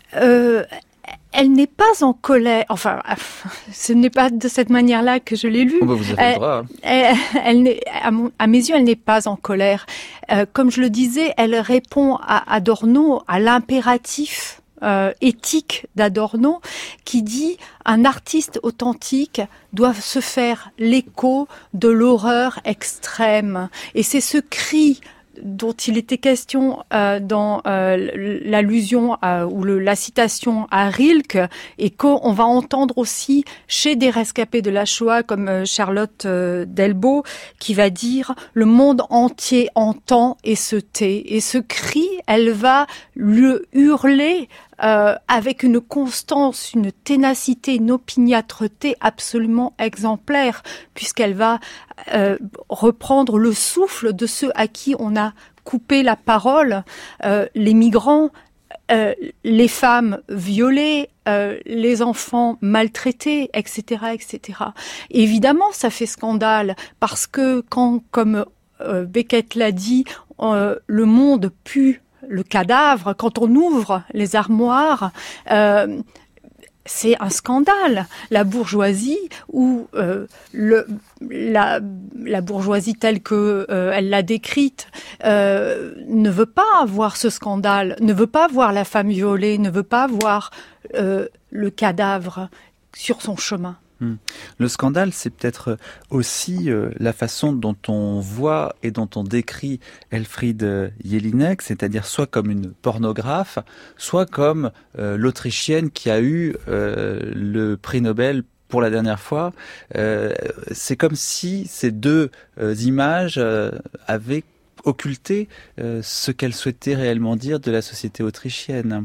euh, Elle n'est pas en colère. Enfin, ce n'est pas de cette manière-là que je l'ai lu. Oh bah vous avez le droit. Elle, elle, elle n'est, à, mon, à mes yeux, elle n'est pas en colère. Euh, comme je le disais, elle répond à Adorno, à l'impératif euh, éthique d'Adorno, qui dit un artiste authentique doit se faire l'écho de l'horreur extrême. Et c'est ce cri dont il était question euh, dans euh, l'allusion à, ou le, la citation à Rilke, et qu'on va entendre aussi chez des rescapés de la Shoah comme euh, Charlotte euh, Delbo, qui va dire « Le monde entier entend et se tait ». Et ce cri, elle va le hurler Euh, avec une constance, une ténacité, une opiniâtreté absolument exemplaire, puisqu'elle va euh, reprendre le souffle de ceux à qui on a coupé la parole, euh, les migrants, euh, les femmes violées, euh, les enfants maltraités, et cetera, et cetera. Évidemment, ça fait scandale, parce que quand, comme euh, Beckett l'a dit, euh, le monde pue le cadavre, quand on ouvre les armoires, euh, c'est un scandale. La bourgeoisie ou euh, le, la, la bourgeoisie telle que euh, elle l'a décrite euh, ne veut pas voir ce scandale, ne veut pas voir la femme violée, ne veut pas voir euh, le cadavre sur son chemin. Le scandale, c'est peut-être aussi euh, la façon dont on voit et dont on décrit Elfriede Jelinek, c'est-à-dire soit comme une pornographe, soit comme euh, l'Autrichienne qui a eu euh, le prix Nobel pour la dernière fois. Euh, c'est comme si ces deux euh, images euh, avaient occulté euh, ce qu'elle souhaitait réellement dire de la société autrichienne.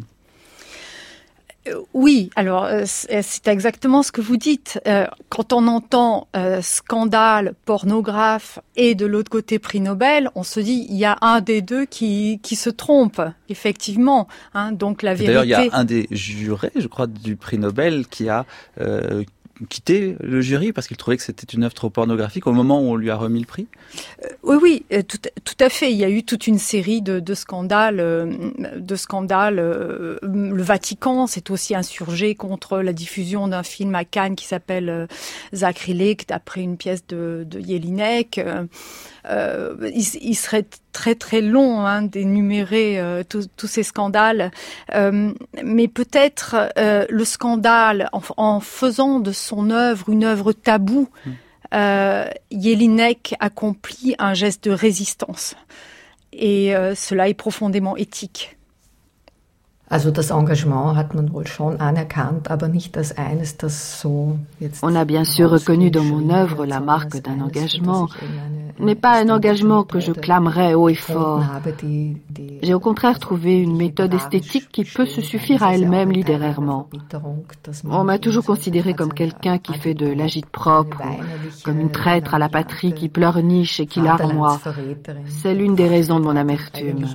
Oui, alors c'est exactement ce que vous dites. Quand on entend scandale, pornographe et de l'autre côté prix Nobel, on se dit il y a un des deux qui qui se trompe, effectivement. Hein, donc la vérité. D'ailleurs, il y a un des jurés, je crois, du prix Nobel qui a euh, quitté le jury parce qu'il trouvait que c'était une œuvre trop pornographique au moment où on lui a remis le prix. Euh, oui, oui, tout, tout à fait. Il y a eu toute une série de, de scandales. De scandales. Le Vatican s'est aussi insurgé contre la diffusion d'un film à Cannes qui s'appelle Sacrilege, d'après une pièce de, de Jelinek. Euh, il, il serait très très long hein, d'énumérer euh, tous ces scandales, euh, mais peut-être euh, le scandale en, en faisant de son œuvre une œuvre taboue, mmh. euh, Jelinek accomplit un geste de résistance, et euh, cela est profondément éthique. Also das Engagement hat man wohl schon anerkannt, aber nicht als eines, das so jetzt. On a bien sûr reconnu dans mon œuvre la marque d'un engagement, mais pas un engagement que je clamerais haut et fort. J'ai au contraire trouvé une méthode esthétique qui peut se suffire à elle-même littérairement. On m'a toujours considéré comme quelqu'un qui fait de l'agite-propre, ou comme une traître à la patrie qui pleurniche et qui larmoie. C'est l'une des raisons de mon amertume.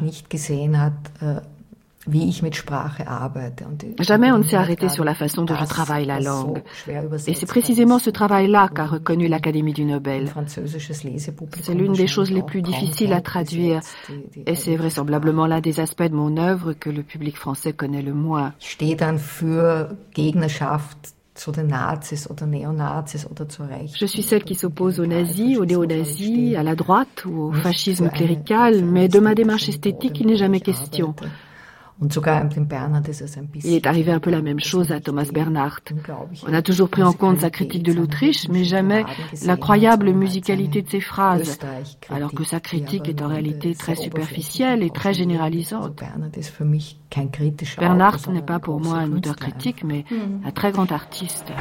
Jamais on ne s'est arrêté sur la façon dont je travaille la langue. Et c'est précisément ce travail-là qu'a reconnu l'Académie du Nobel. C'est l'une des choses les plus difficiles à traduire. Et c'est vraisemblablement l'un des aspects de mon œuvre que le public français connaît le moins. Je suis celle qui s'oppose aux nazis, aux néo-nazis, à la droite ou au fascisme clérical, mais de ma démarche esthétique, il n'est jamais question. Il est arrivé un peu la même chose à Thomas Bernhardt. On a toujours pris en compte sa critique de l'Autriche, mais jamais l'incroyable musicalité de ses phrases, alors que sa critique est en réalité très superficielle et très généralisante. Bernhardt n'est pas pour moi un auteur critique, mais un très grand artiste.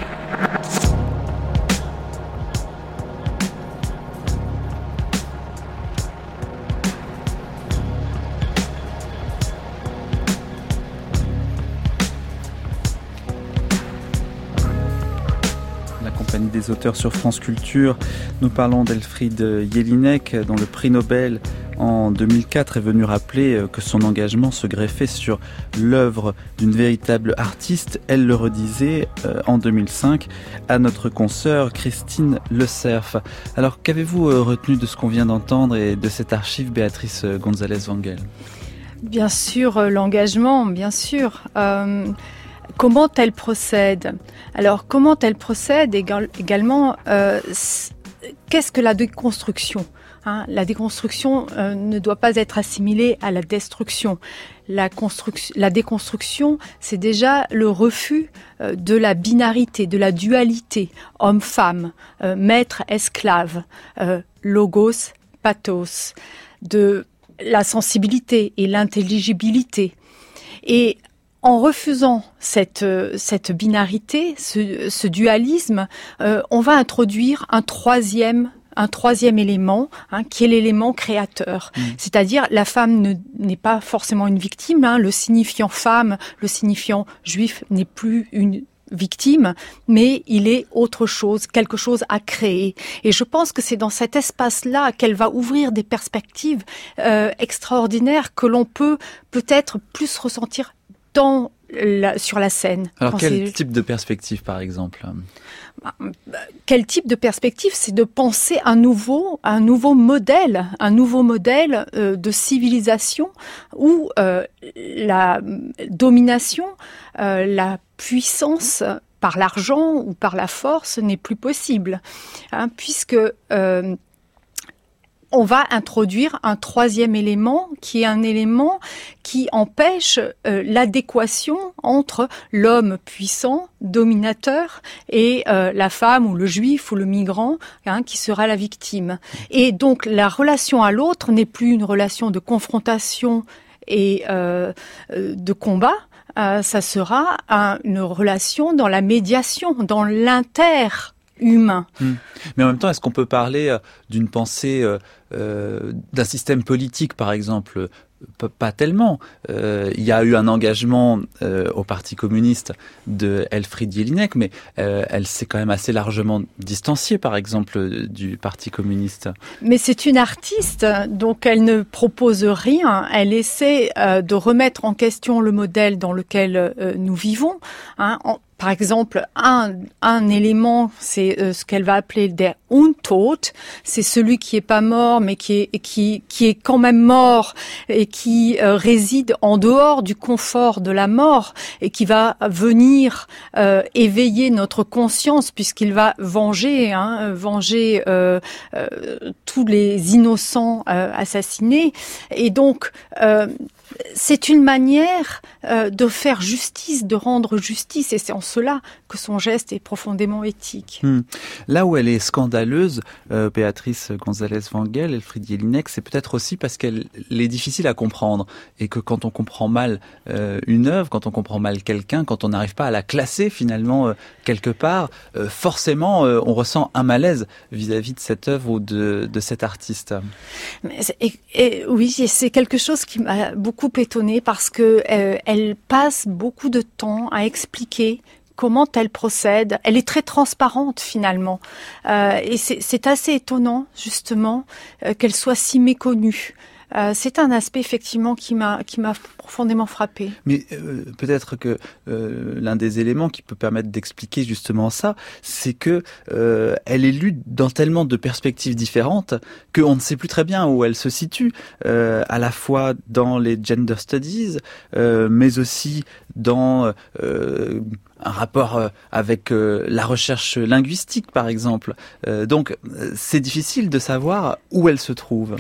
Des auteurs sur France Culture. Nous parlons d'Elfriede Jelinek, dont le prix Nobel en deux mille quatre est venu rappeler que son engagement se greffait sur l'œuvre d'une véritable artiste. Elle le redisait euh, en deux mille cinq à notre consoeur Christine Le Cerf. Alors, qu'avez-vous euh, retenu de ce qu'on vient d'entendre et de cette archive, Béatrice González Wangel ? Bien sûr, l'engagement, bien sûr. Euh, comment elle procède ? Alors, comment elle procède également euh, qu'est-ce que la déconstruction ? Hein, la déconstruction euh, ne doit pas être assimilée à la destruction. La, construction, la déconstruction, c'est déjà le refus euh, de la binarité, de la dualité, homme-femme, euh, maître-esclave, euh, logos, pathos, de la sensibilité et l'intelligibilité. Et en refusant cette, cette binarité, ce, ce dualisme, euh, on va introduire un troisième un troisième élément, hein, qui est l'élément créateur. Mmh. C'est-à-dire, la femme ne, n'est pas forcément une victime. Hein, le signifiant femme, le signifiant juif n'est plus une victime, mais il est autre chose, quelque chose à créer. Et je pense que c'est dans cet espace-là qu'elle va ouvrir des perspectives euh, extraordinaires que l'on peut peut-être plus ressentir dans la, sur la scène. Alors, quel c'est... type de perspective, par exemple ? Quel type de perspective ? C'est de penser un nouveau, un nouveau modèle, un nouveau modèle euh, de civilisation où euh, la domination, euh, la puissance par l'argent ou par la force n'est plus possible, hein, puisque euh, on va introduire un troisième élément qui est un élément qui empêche euh, l'adéquation entre l'homme puissant, dominateur, et euh, la femme ou le juif ou le migrant, hein, qui sera la victime. Et donc la relation à l'autre n'est plus une relation de confrontation et euh, de combat, euh, ça sera un, une relation dans la médiation, dans l'inter humain. Mmh. Mais en même temps, est-ce qu'on peut parler euh, d'une pensée, euh, euh, d'un système politique, par exemple ? P- Pas tellement. Euh, il y a eu un engagement euh, au Parti communiste de Elfriede Jelinek, mais euh, elle s'est quand même assez largement distanciée, par exemple, du Parti communiste. Mais c'est une artiste, donc elle ne propose rien. Elle essaie euh, de remettre en question le modèle dans lequel euh, nous vivons, hein, en Par exemple, un, un élément, c'est euh, ce qu'elle va appeler der Untot, c'est celui qui est pas mort, mais qui est, qui, qui est quand même mort et qui euh, réside en dehors du confort de la mort et qui va venir euh, éveiller notre conscience puisqu'il va venger, hein, venger euh, euh, tous les innocents euh, assassinés. Et donc, euh, c'est une manière euh, de faire justice, de rendre justice, et c'est en cela que son geste est profondément éthique. Hum. Là où elle est scandaleuse, euh, Béatrice González-Wangel, Elfriede Jelinek, c'est peut-être aussi parce qu'elle est difficile à comprendre, et que quand on comprend mal euh, une œuvre, quand on comprend mal quelqu'un, quand on n'arrive pas à la classer finalement euh, quelque part, euh, forcément euh, on ressent un malaise vis-à-vis de cette œuvre ou de, de cet artiste. Et, et, oui, c'est quelque chose qui m'a beaucoup étonnée parce que euh, elle passe beaucoup de temps à expliquer comment elle procède. Elle est très transparente finalement, euh, et c'est assez étonnant justement euh, qu'elle soit si méconnue. Euh, c'est un aspect effectivement qui m'a qui m'a profondément frappée. Mais euh, peut-être que euh, l'un des éléments qui peut permettre d'expliquer justement ça, c'est que euh, elle est lue dans tellement de perspectives différentes qu'on ne sait plus très bien où elle se situe, euh, à la fois dans les gender studies, euh, mais aussi dans euh, un rapport avec euh, la recherche linguistique, par exemple. Euh, donc, c'est difficile de savoir où elle se trouve.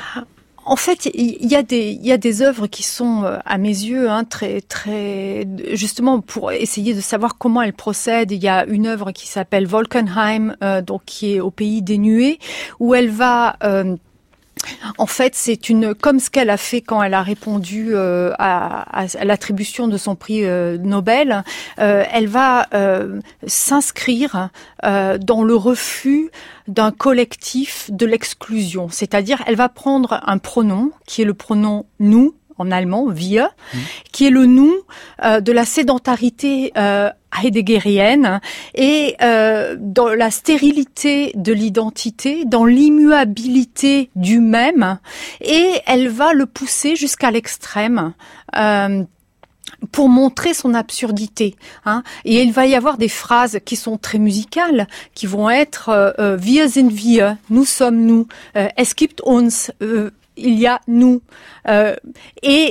En fait, il y a des il y a des œuvres qui sont à mes yeux hein, très très justement pour essayer de savoir comment elles procèdent. Il y a une œuvre qui s'appelle Volkenheim, euh, donc qui est au pays des nuées, où elle va euh, en fait, c'est une comme ce qu'elle a fait quand elle a répondu euh, à, à, à l'attribution de son prix euh, Nobel. Euh, elle va euh, s'inscrire euh, dans le refus d'un collectif de l'exclusion. C'est-à-dire, elle va prendre un pronom qui est le pronom nous en allemand, wir, mmh. qui est le nous euh, de la sédentarité euh, heideggerienne et euh, dans la stérilité de l'identité, dans l'immuabilité du même, et elle va le pousser jusqu'à l'extrême. Euh, pour montrer son absurdité, hein. Et il va y avoir des phrases qui sont très musicales, qui vont être euh, wir sind wir, nous sommes nous, euh, es gibt uns, euh, il y a nous, euh, et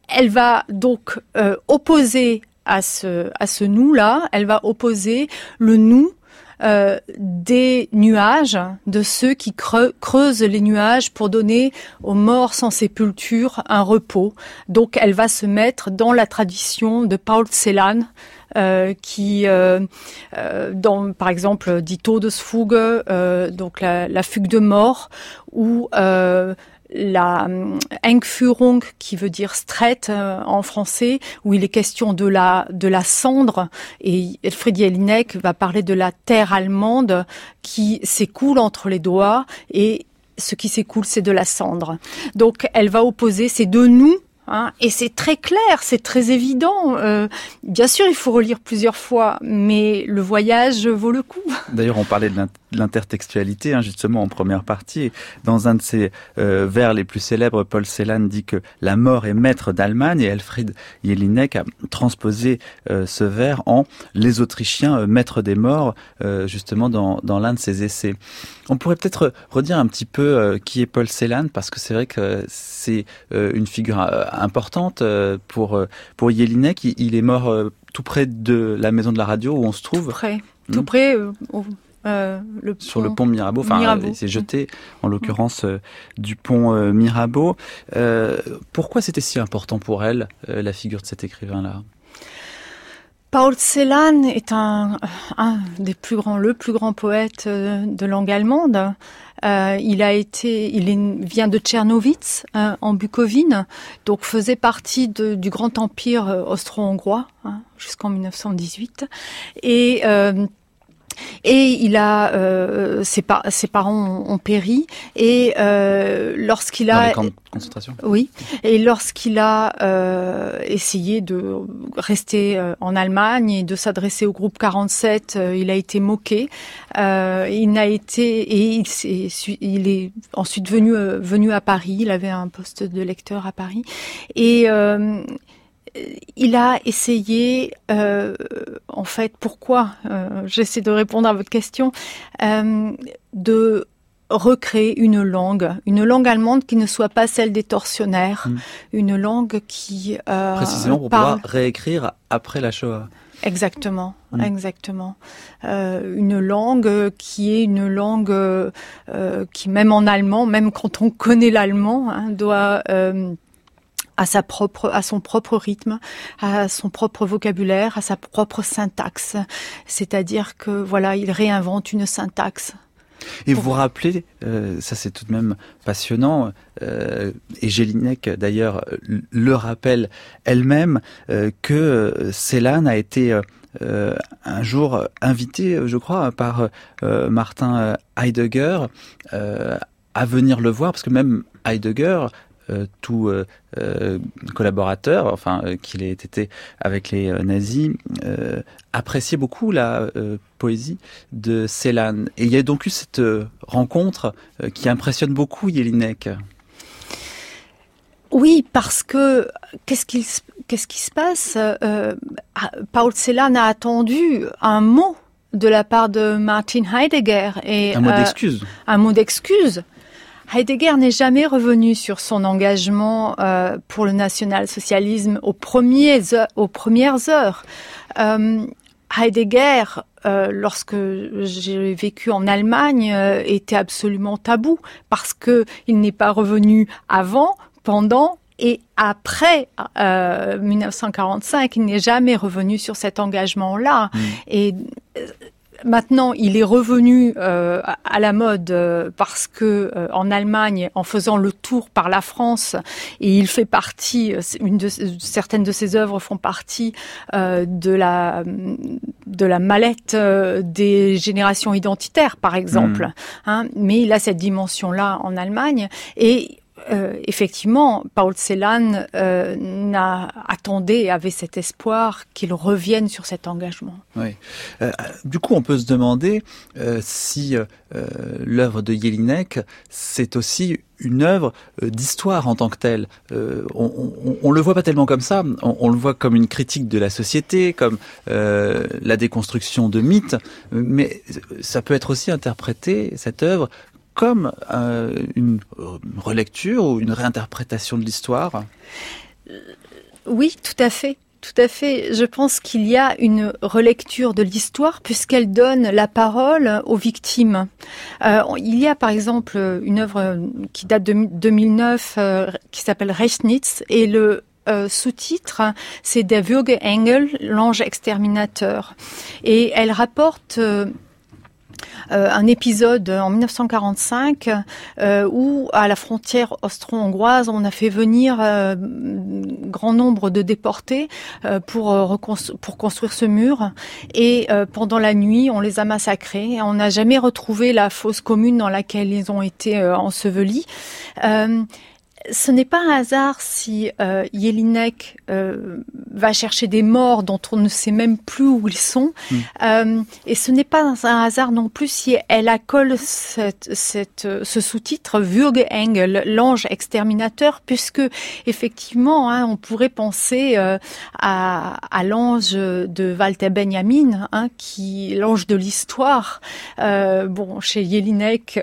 elle va donc euh, opposer à ce, à ce nous-là, elle va opposer le nous Euh, des nuages, de ceux qui creux, creusent les nuages pour donner aux morts sans sépulture un repos. Donc elle va se mettre dans la tradition de Paul Celan, euh, qui, euh, euh, dans, par exemple, dit Todesfuge, euh, donc la, la fugue de mort, ou euh, la Engführung, qui veut dire strette euh, en français, où il est question de la de la cendre, et Elfriede Jelinek va parler de la terre allemande qui s'écoule entre les doigts, et ce qui s'écoule, c'est de la cendre. Donc elle va opposer ces deux nous. Hein, et c'est très clair, c'est très évident. Euh, bien sûr, il faut relire plusieurs fois, mais le voyage vaut le coup. D'ailleurs, on parlait de l'intertextualité, hein, justement, en première partie. Dans un de ses euh, vers les plus célèbres, Paul Celan dit que la mort est maître d'Allemagne, et Elfriede Jelinek a transposé euh, ce vers en les Autrichiens euh, maîtres des morts, euh, justement dans, dans l'un de ses essais. On pourrait peut-être redire un petit peu euh, qui est Paul Celan, parce que c'est vrai que c'est euh, une figure euh, importante euh, pour euh, pour Jelinek. Il, il est mort euh, tout près de la maison de la radio où on se trouve. Tout près, mmh. tout près. Euh, au, euh, le sur le pont Mirabeau. Enfin, Mirabeau. Il s'est jeté, en l'occurrence, euh, du pont euh, Mirabeau. Euh, pourquoi c'était si important pour elle, euh, la figure de cet écrivain-là? Paul Celan est un, un des plus grands, le plus grand poète de langue allemande. Euh, il a été, il est, vient de Tchernowitz, euh, en Bucovine, donc faisait partie de, du grand empire austro-hongrois, hein, jusqu'en mille neuf cent dix-huit. Et euh, Et il a euh, ses, par- ses parents ont, ont péri, et euh, lorsqu'il a dans les camps de concentration. Oui, et lorsqu'il a euh, essayé de rester euh, en Allemagne et de s'adresser au groupe quarante-sept, euh, il a été moqué. Euh, il n'a été et il, s'est, il est ensuite venu euh, venu à Paris. Il avait un poste de lecteur à Paris, et euh, il a essayé, euh, en fait, pourquoi euh, j'essaie de répondre à votre question, euh, de recréer une langue, une langue allemande qui ne soit pas celle des tortionnaires, mmh. une langue qui euh, précisément pour parle... pouvoir réécrire après la Shoah. Exactement, mmh. exactement. Euh, une langue qui est une langue euh, qui, même en allemand, même quand on connaît l'allemand, hein, doit euh, à sa propre, à son propre rythme, à son propre vocabulaire, à sa propre syntaxe. C'est-à-dire que voilà, il réinvente une syntaxe. Et vous vous rappelez, euh, ça c'est tout de même passionnant, euh, et Jelinek d'ailleurs le rappelle elle-même, euh, que Celan a été euh, un jour invité, je crois, par euh, Martin Heidegger euh, à venir le voir, parce que même Heidegger, Euh, tout euh, euh, collaborateur, enfin euh, qu'il ait été avec les euh, nazis, euh, appréciait beaucoup la euh, poésie de Celan. Et il y a donc eu cette euh, rencontre euh, qui impressionne beaucoup Jelinek. Oui, parce que qu'est-ce qu'il qu'est-ce qui se passe euh, Paul Celan a attendu un mot de la part de Martin Heidegger et un mot euh, d'excuse. Un mot d'excuse. Heidegger n'est jamais revenu sur son engagement euh, pour le national-socialisme aux, premiers, aux premières heures. Euh, Heidegger, euh, lorsque j'ai vécu en Allemagne, euh, était absolument tabou parce que il n'est pas revenu avant, pendant et après euh, mille neuf cent quarante-cinq. Il n'est jamais revenu sur cet engagement-là. Mmh. Et euh, maintenant, il est revenu euh, à la mode euh, parce que euh, en Allemagne, en faisant le tour par la France, et il fait partie, une de certaines de ses œuvres font partie euh, de la de la mallette euh, des générations identitaires, par exemple. Mmh. Hein, mais il a cette dimension-là en Allemagne et Euh, effectivement, Paul Celan euh, n'a, attendait, avait cet espoir qu'il revienne sur cet engagement. Oui. Euh, du coup, on peut se demander euh, si euh, l'œuvre de Jelinek, c'est aussi une œuvre euh, d'histoire en tant que telle. Euh, on, on, on le voit pas tellement comme ça. On, on le voit comme une critique de la société, comme euh, la déconstruction de mythes. Mais ça peut être aussi interprété, cette œuvre, comme euh, une relecture ou une réinterprétation de l'histoire. Oui, tout à fait. Tout à fait. Je pense qu'il y a une relecture de l'histoire puisqu'elle donne la parole aux victimes. Euh, il y a par exemple une œuvre qui date de deux mille neuf euh, qui s'appelle Rechnitz et le euh, sous-titre c'est Der Würgeengel, l'ange exterminateur. Et elle rapporte euh, Euh, un épisode en dix-neuf cent quarante-cinq euh, où à la frontière austro-hongroise on a fait venir euh, grand nombre de déportés euh, pour, euh, reconstru- pour construire ce mur et euh, pendant la nuit on les a massacrés. On n'a jamais retrouvé la fosse commune dans laquelle ils ont été euh, ensevelis. Euh, Ce n'est pas un hasard si euh, Jelinek euh, va chercher des morts dont on ne sait même plus où ils sont. Mmh. Euh, et ce n'est pas un hasard non plus si elle accole cette, cette, ce sous-titre Würgeengel, l'ange exterminateur, puisque effectivement, hein, on pourrait penser euh, à, à l'ange de Walter Benjamin, hein, qui l'ange de l'histoire. Euh, bon, chez Jelinek,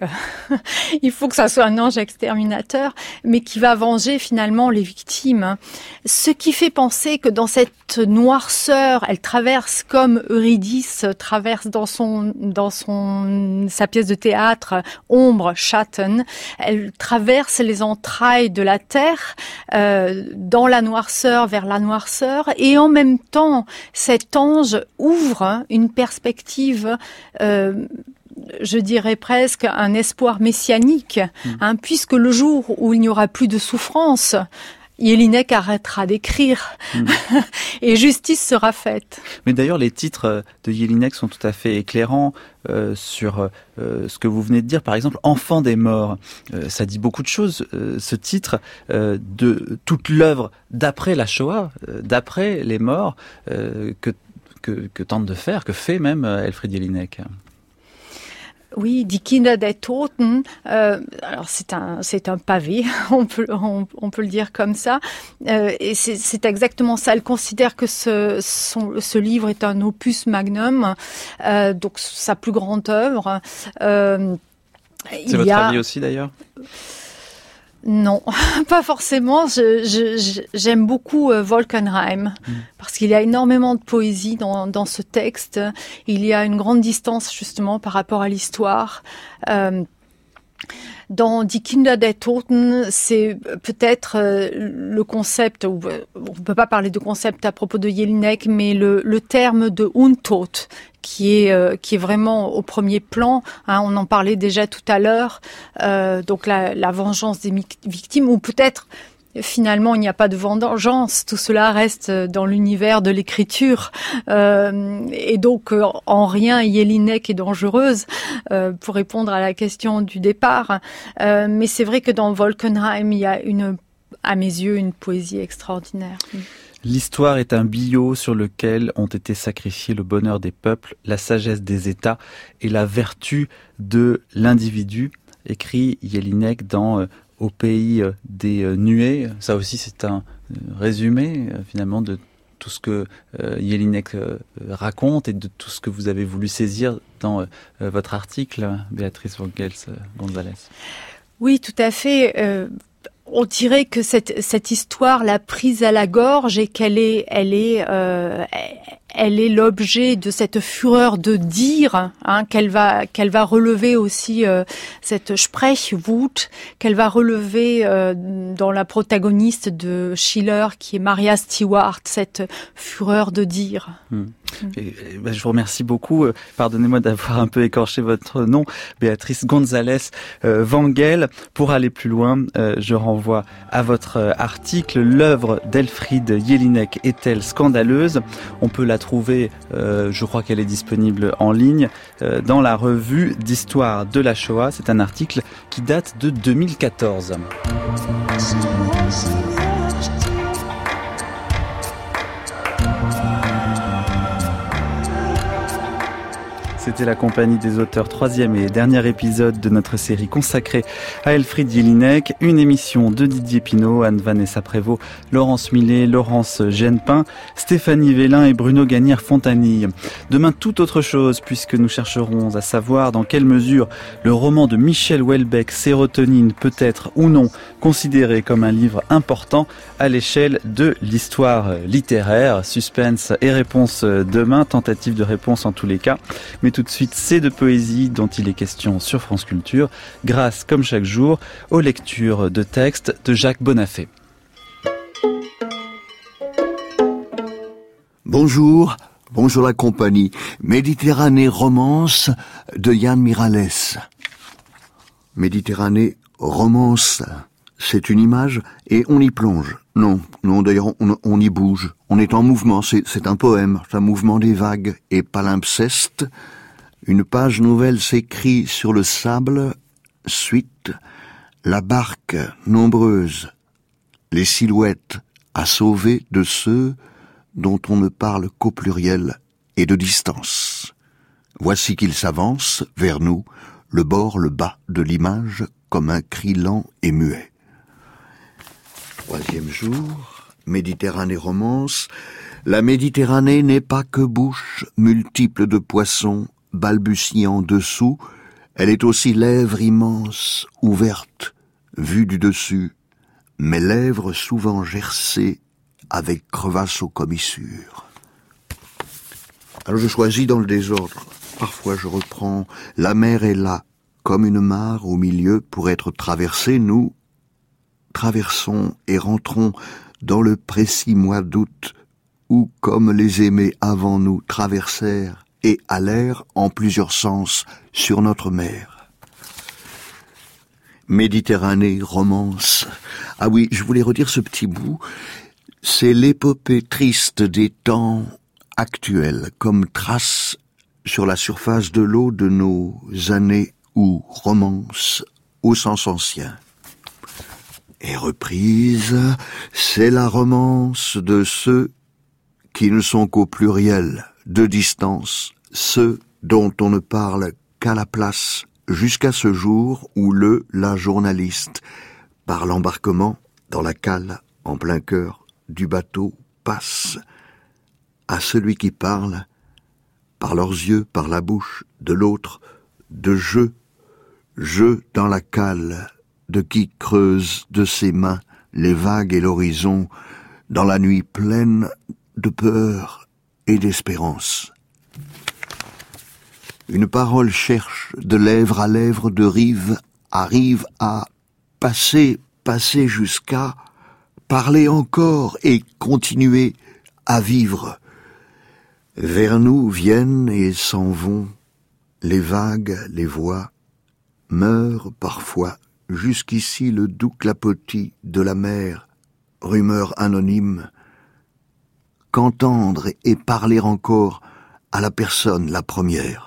il faut que ça soit un ange exterminateur, mais qui qui va venger finalement les victimes. Ce qui fait penser que dans cette noirceur, elle traverse comme Eurydice traverse dans son dans son sa pièce de théâtre Ombre, Schatten, elle traverse les entrailles de la terre euh, dans la noirceur vers la noirceur et en même temps cet ange ouvre une perspective euh, je dirais presque un espoir messianique, mmh. hein, puisque le jour où il n'y aura plus de souffrance, Jelinek arrêtera d'écrire mmh. et justice sera faite. Mais d'ailleurs, les titres de Jelinek sont tout à fait éclairants euh, sur euh, ce que vous venez de dire. Par exemple, Enfant des morts, euh, ça dit beaucoup de choses. Euh, ce titre euh, de toute l'œuvre d'après la Shoah, euh, d'après les morts, euh, que, que, que tente de faire, que fait même Elfriede Jelinek. Oui, Die Kinder der Toten. Euh, alors c'est un c'est un pavé, on peut on, on peut le dire comme ça. Euh, et c'est, c'est exactement ça. Elle considère que ce son, ce livre est un opus magnum, euh, donc sa plus grande œuvre. Euh, c'est votre a... avis aussi d'ailleurs? Non, pas forcément. Je, je, j'aime beaucoup euh, Wolkenheim mmh. parce qu'il y a énormément de poésie dans, dans ce texte. Il y a une grande distance justement par rapport à l'histoire. Euh, Dans Die Kinder der Toten, c'est peut-être euh, le concept, ou, on ne peut pas parler de concept à propos de Jelinek, mais le, le terme de Untot, qui est euh, qui est vraiment au premier plan. Hein, on en parlait déjà tout à l'heure. Euh, donc la, la vengeance des victimes, ou peut-être finalement, il n'y a pas de vengeance. Tout cela reste dans l'univers de l'écriture. Euh, et donc, euh, en rien, Jelinek est dangereuse, euh, pour répondre à la question du départ. Euh, mais c'est vrai que dans Wolkenheim, il y a, une, à mes yeux, une poésie extraordinaire. L'histoire est un billot sur lequel ont été sacrifiés le bonheur des peuples, la sagesse des États et la vertu de l'individu, écrit Jelinek dans euh, Au pays des nuées. Ça aussi, c'est un résumé, finalement, de tout ce que euh, Jelinek euh, raconte et de tout ce que vous avez voulu saisir dans euh, votre article, Béatrice Vogels-Gonzalez. Oui, tout à fait. Euh, on dirait que cette, cette histoire l'a prise à la gorge et qu'elle est, elle est, euh, elle est l'objet de cette fureur de dire, hein, qu'elle va, qu'elle va relever aussi euh, cette Sprechwut, qu'elle va relever euh, dans la protagoniste de Schiller, qui est Maria Stewart, cette fureur de dire. Mmh. Et, et, ben, je vous remercie beaucoup. Euh, pardonnez-moi d'avoir un peu écorché votre nom, Béatrice Gonzalez euh, Vangel. Pour aller plus loin, euh, je renvoie à votre euh, article. L'œuvre d'Elfriede Jelinek est-elle scandaleuse? On peut la trouver, euh, je crois qu'elle est disponible en ligne, euh, dans la revue d'histoire de la Shoah. C'est un article qui date de deux mille quatorze. C'était la compagnie des auteurs, troisième et dernier épisode de notre série consacrée à Elfriede Jelinek, une émission de Didier Pinault, Anne-Vanessa Prévost, Laurence Millet, Laurence Genepin, Stéphanie Vélin et Bruno Gagnère-Fontanille. Demain, tout autre chose, puisque nous chercherons à savoir dans quelle mesure le roman de Michel Houellebecq, Sérotonine, peut être ou non considéré comme un livre important à l'échelle de l'histoire littéraire. Suspense et réponse demain, tentative de réponse en tous les cas. Mais tout de suite, c'est de poésie dont il est question sur France Culture, grâce, comme chaque jour, aux lectures de textes de Jacques Bonafé. Bonjour, bonjour la compagnie. Méditerranée romance de Yann Miralles. Méditerranée romance, c'est une image et on y plonge. Non, non, d'ailleurs, on, on y bouge. On est en mouvement, c'est, c'est un poème, c'est un mouvement des vagues et palimpseste. Une page nouvelle s'écrit sur le sable, suite, la barque nombreuse, les silhouettes à sauver de ceux dont on ne parle qu'au pluriel et de distance. Voici qu'ils s'avancent vers nous, le bord, le bas de l'image, comme un cri lent et muet. Troisième jour, Méditerranée romance. La Méditerranée n'est pas que bouche multiple de poissons balbutiant dessous, elle est aussi lèvre immense, ouverte, vue du dessus, mes lèvres souvent gercées avec crevasses aux commissures. Alors je choisis dans le désordre, parfois je reprends, la mer est là, comme une mare au milieu pour être traversée, nous traversons et rentrons dans le précis mois d'août où, comme les aimés avant nous traversèrent et allèrent en plusieurs sens sur notre mer. Méditerranée, romance. Ah oui, je voulais redire ce petit bout. C'est l'épopée triste des temps actuels, comme trace sur la surface de l'eau de nos années ou romance au sens ancien. Et reprise, c'est la romance de ceux qui ne sont qu'au pluriel, de distance, ceux dont on ne parle qu'à la place, jusqu'à ce jour où le, la journaliste, par l'embarquement, dans la cale, en plein cœur du bateau, passe à celui qui parle, par leurs yeux, par la bouche de l'autre, de jeu, jeu dans la cale, de qui creuse de ses mains les vagues et l'horizon, dans la nuit pleine de peur et d'espérance. Une parole cherche de lèvre à lèvre, de rive à rive, à passer, passer jusqu'à parler encore et continuer à vivre. Vers nous viennent et s'en vont les vagues, les voix, meurent parfois jusqu'ici le doux clapotis de la mer, rumeur anonyme, qu'entendre et parler encore à la personne la première.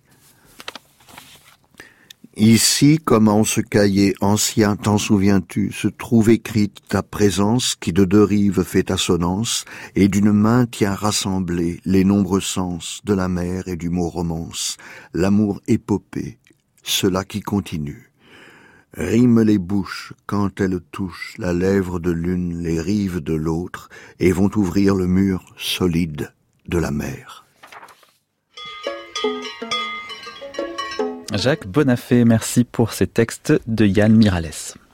Ici, comme en ce cahier ancien, t'en souviens-tu, se trouve écrite ta présence qui de deux rives fait assonance et d'une main tient rassemblés les nombreux sens de la mer et du mot romance, l'amour épopée, cela qui continue. Riment les bouches quand elles touchent la lèvre de l'une, les rives de l'autre, et vont ouvrir le mur solide de la mer. Jacques Bonafé, merci pour ces textes de Yann Miralles.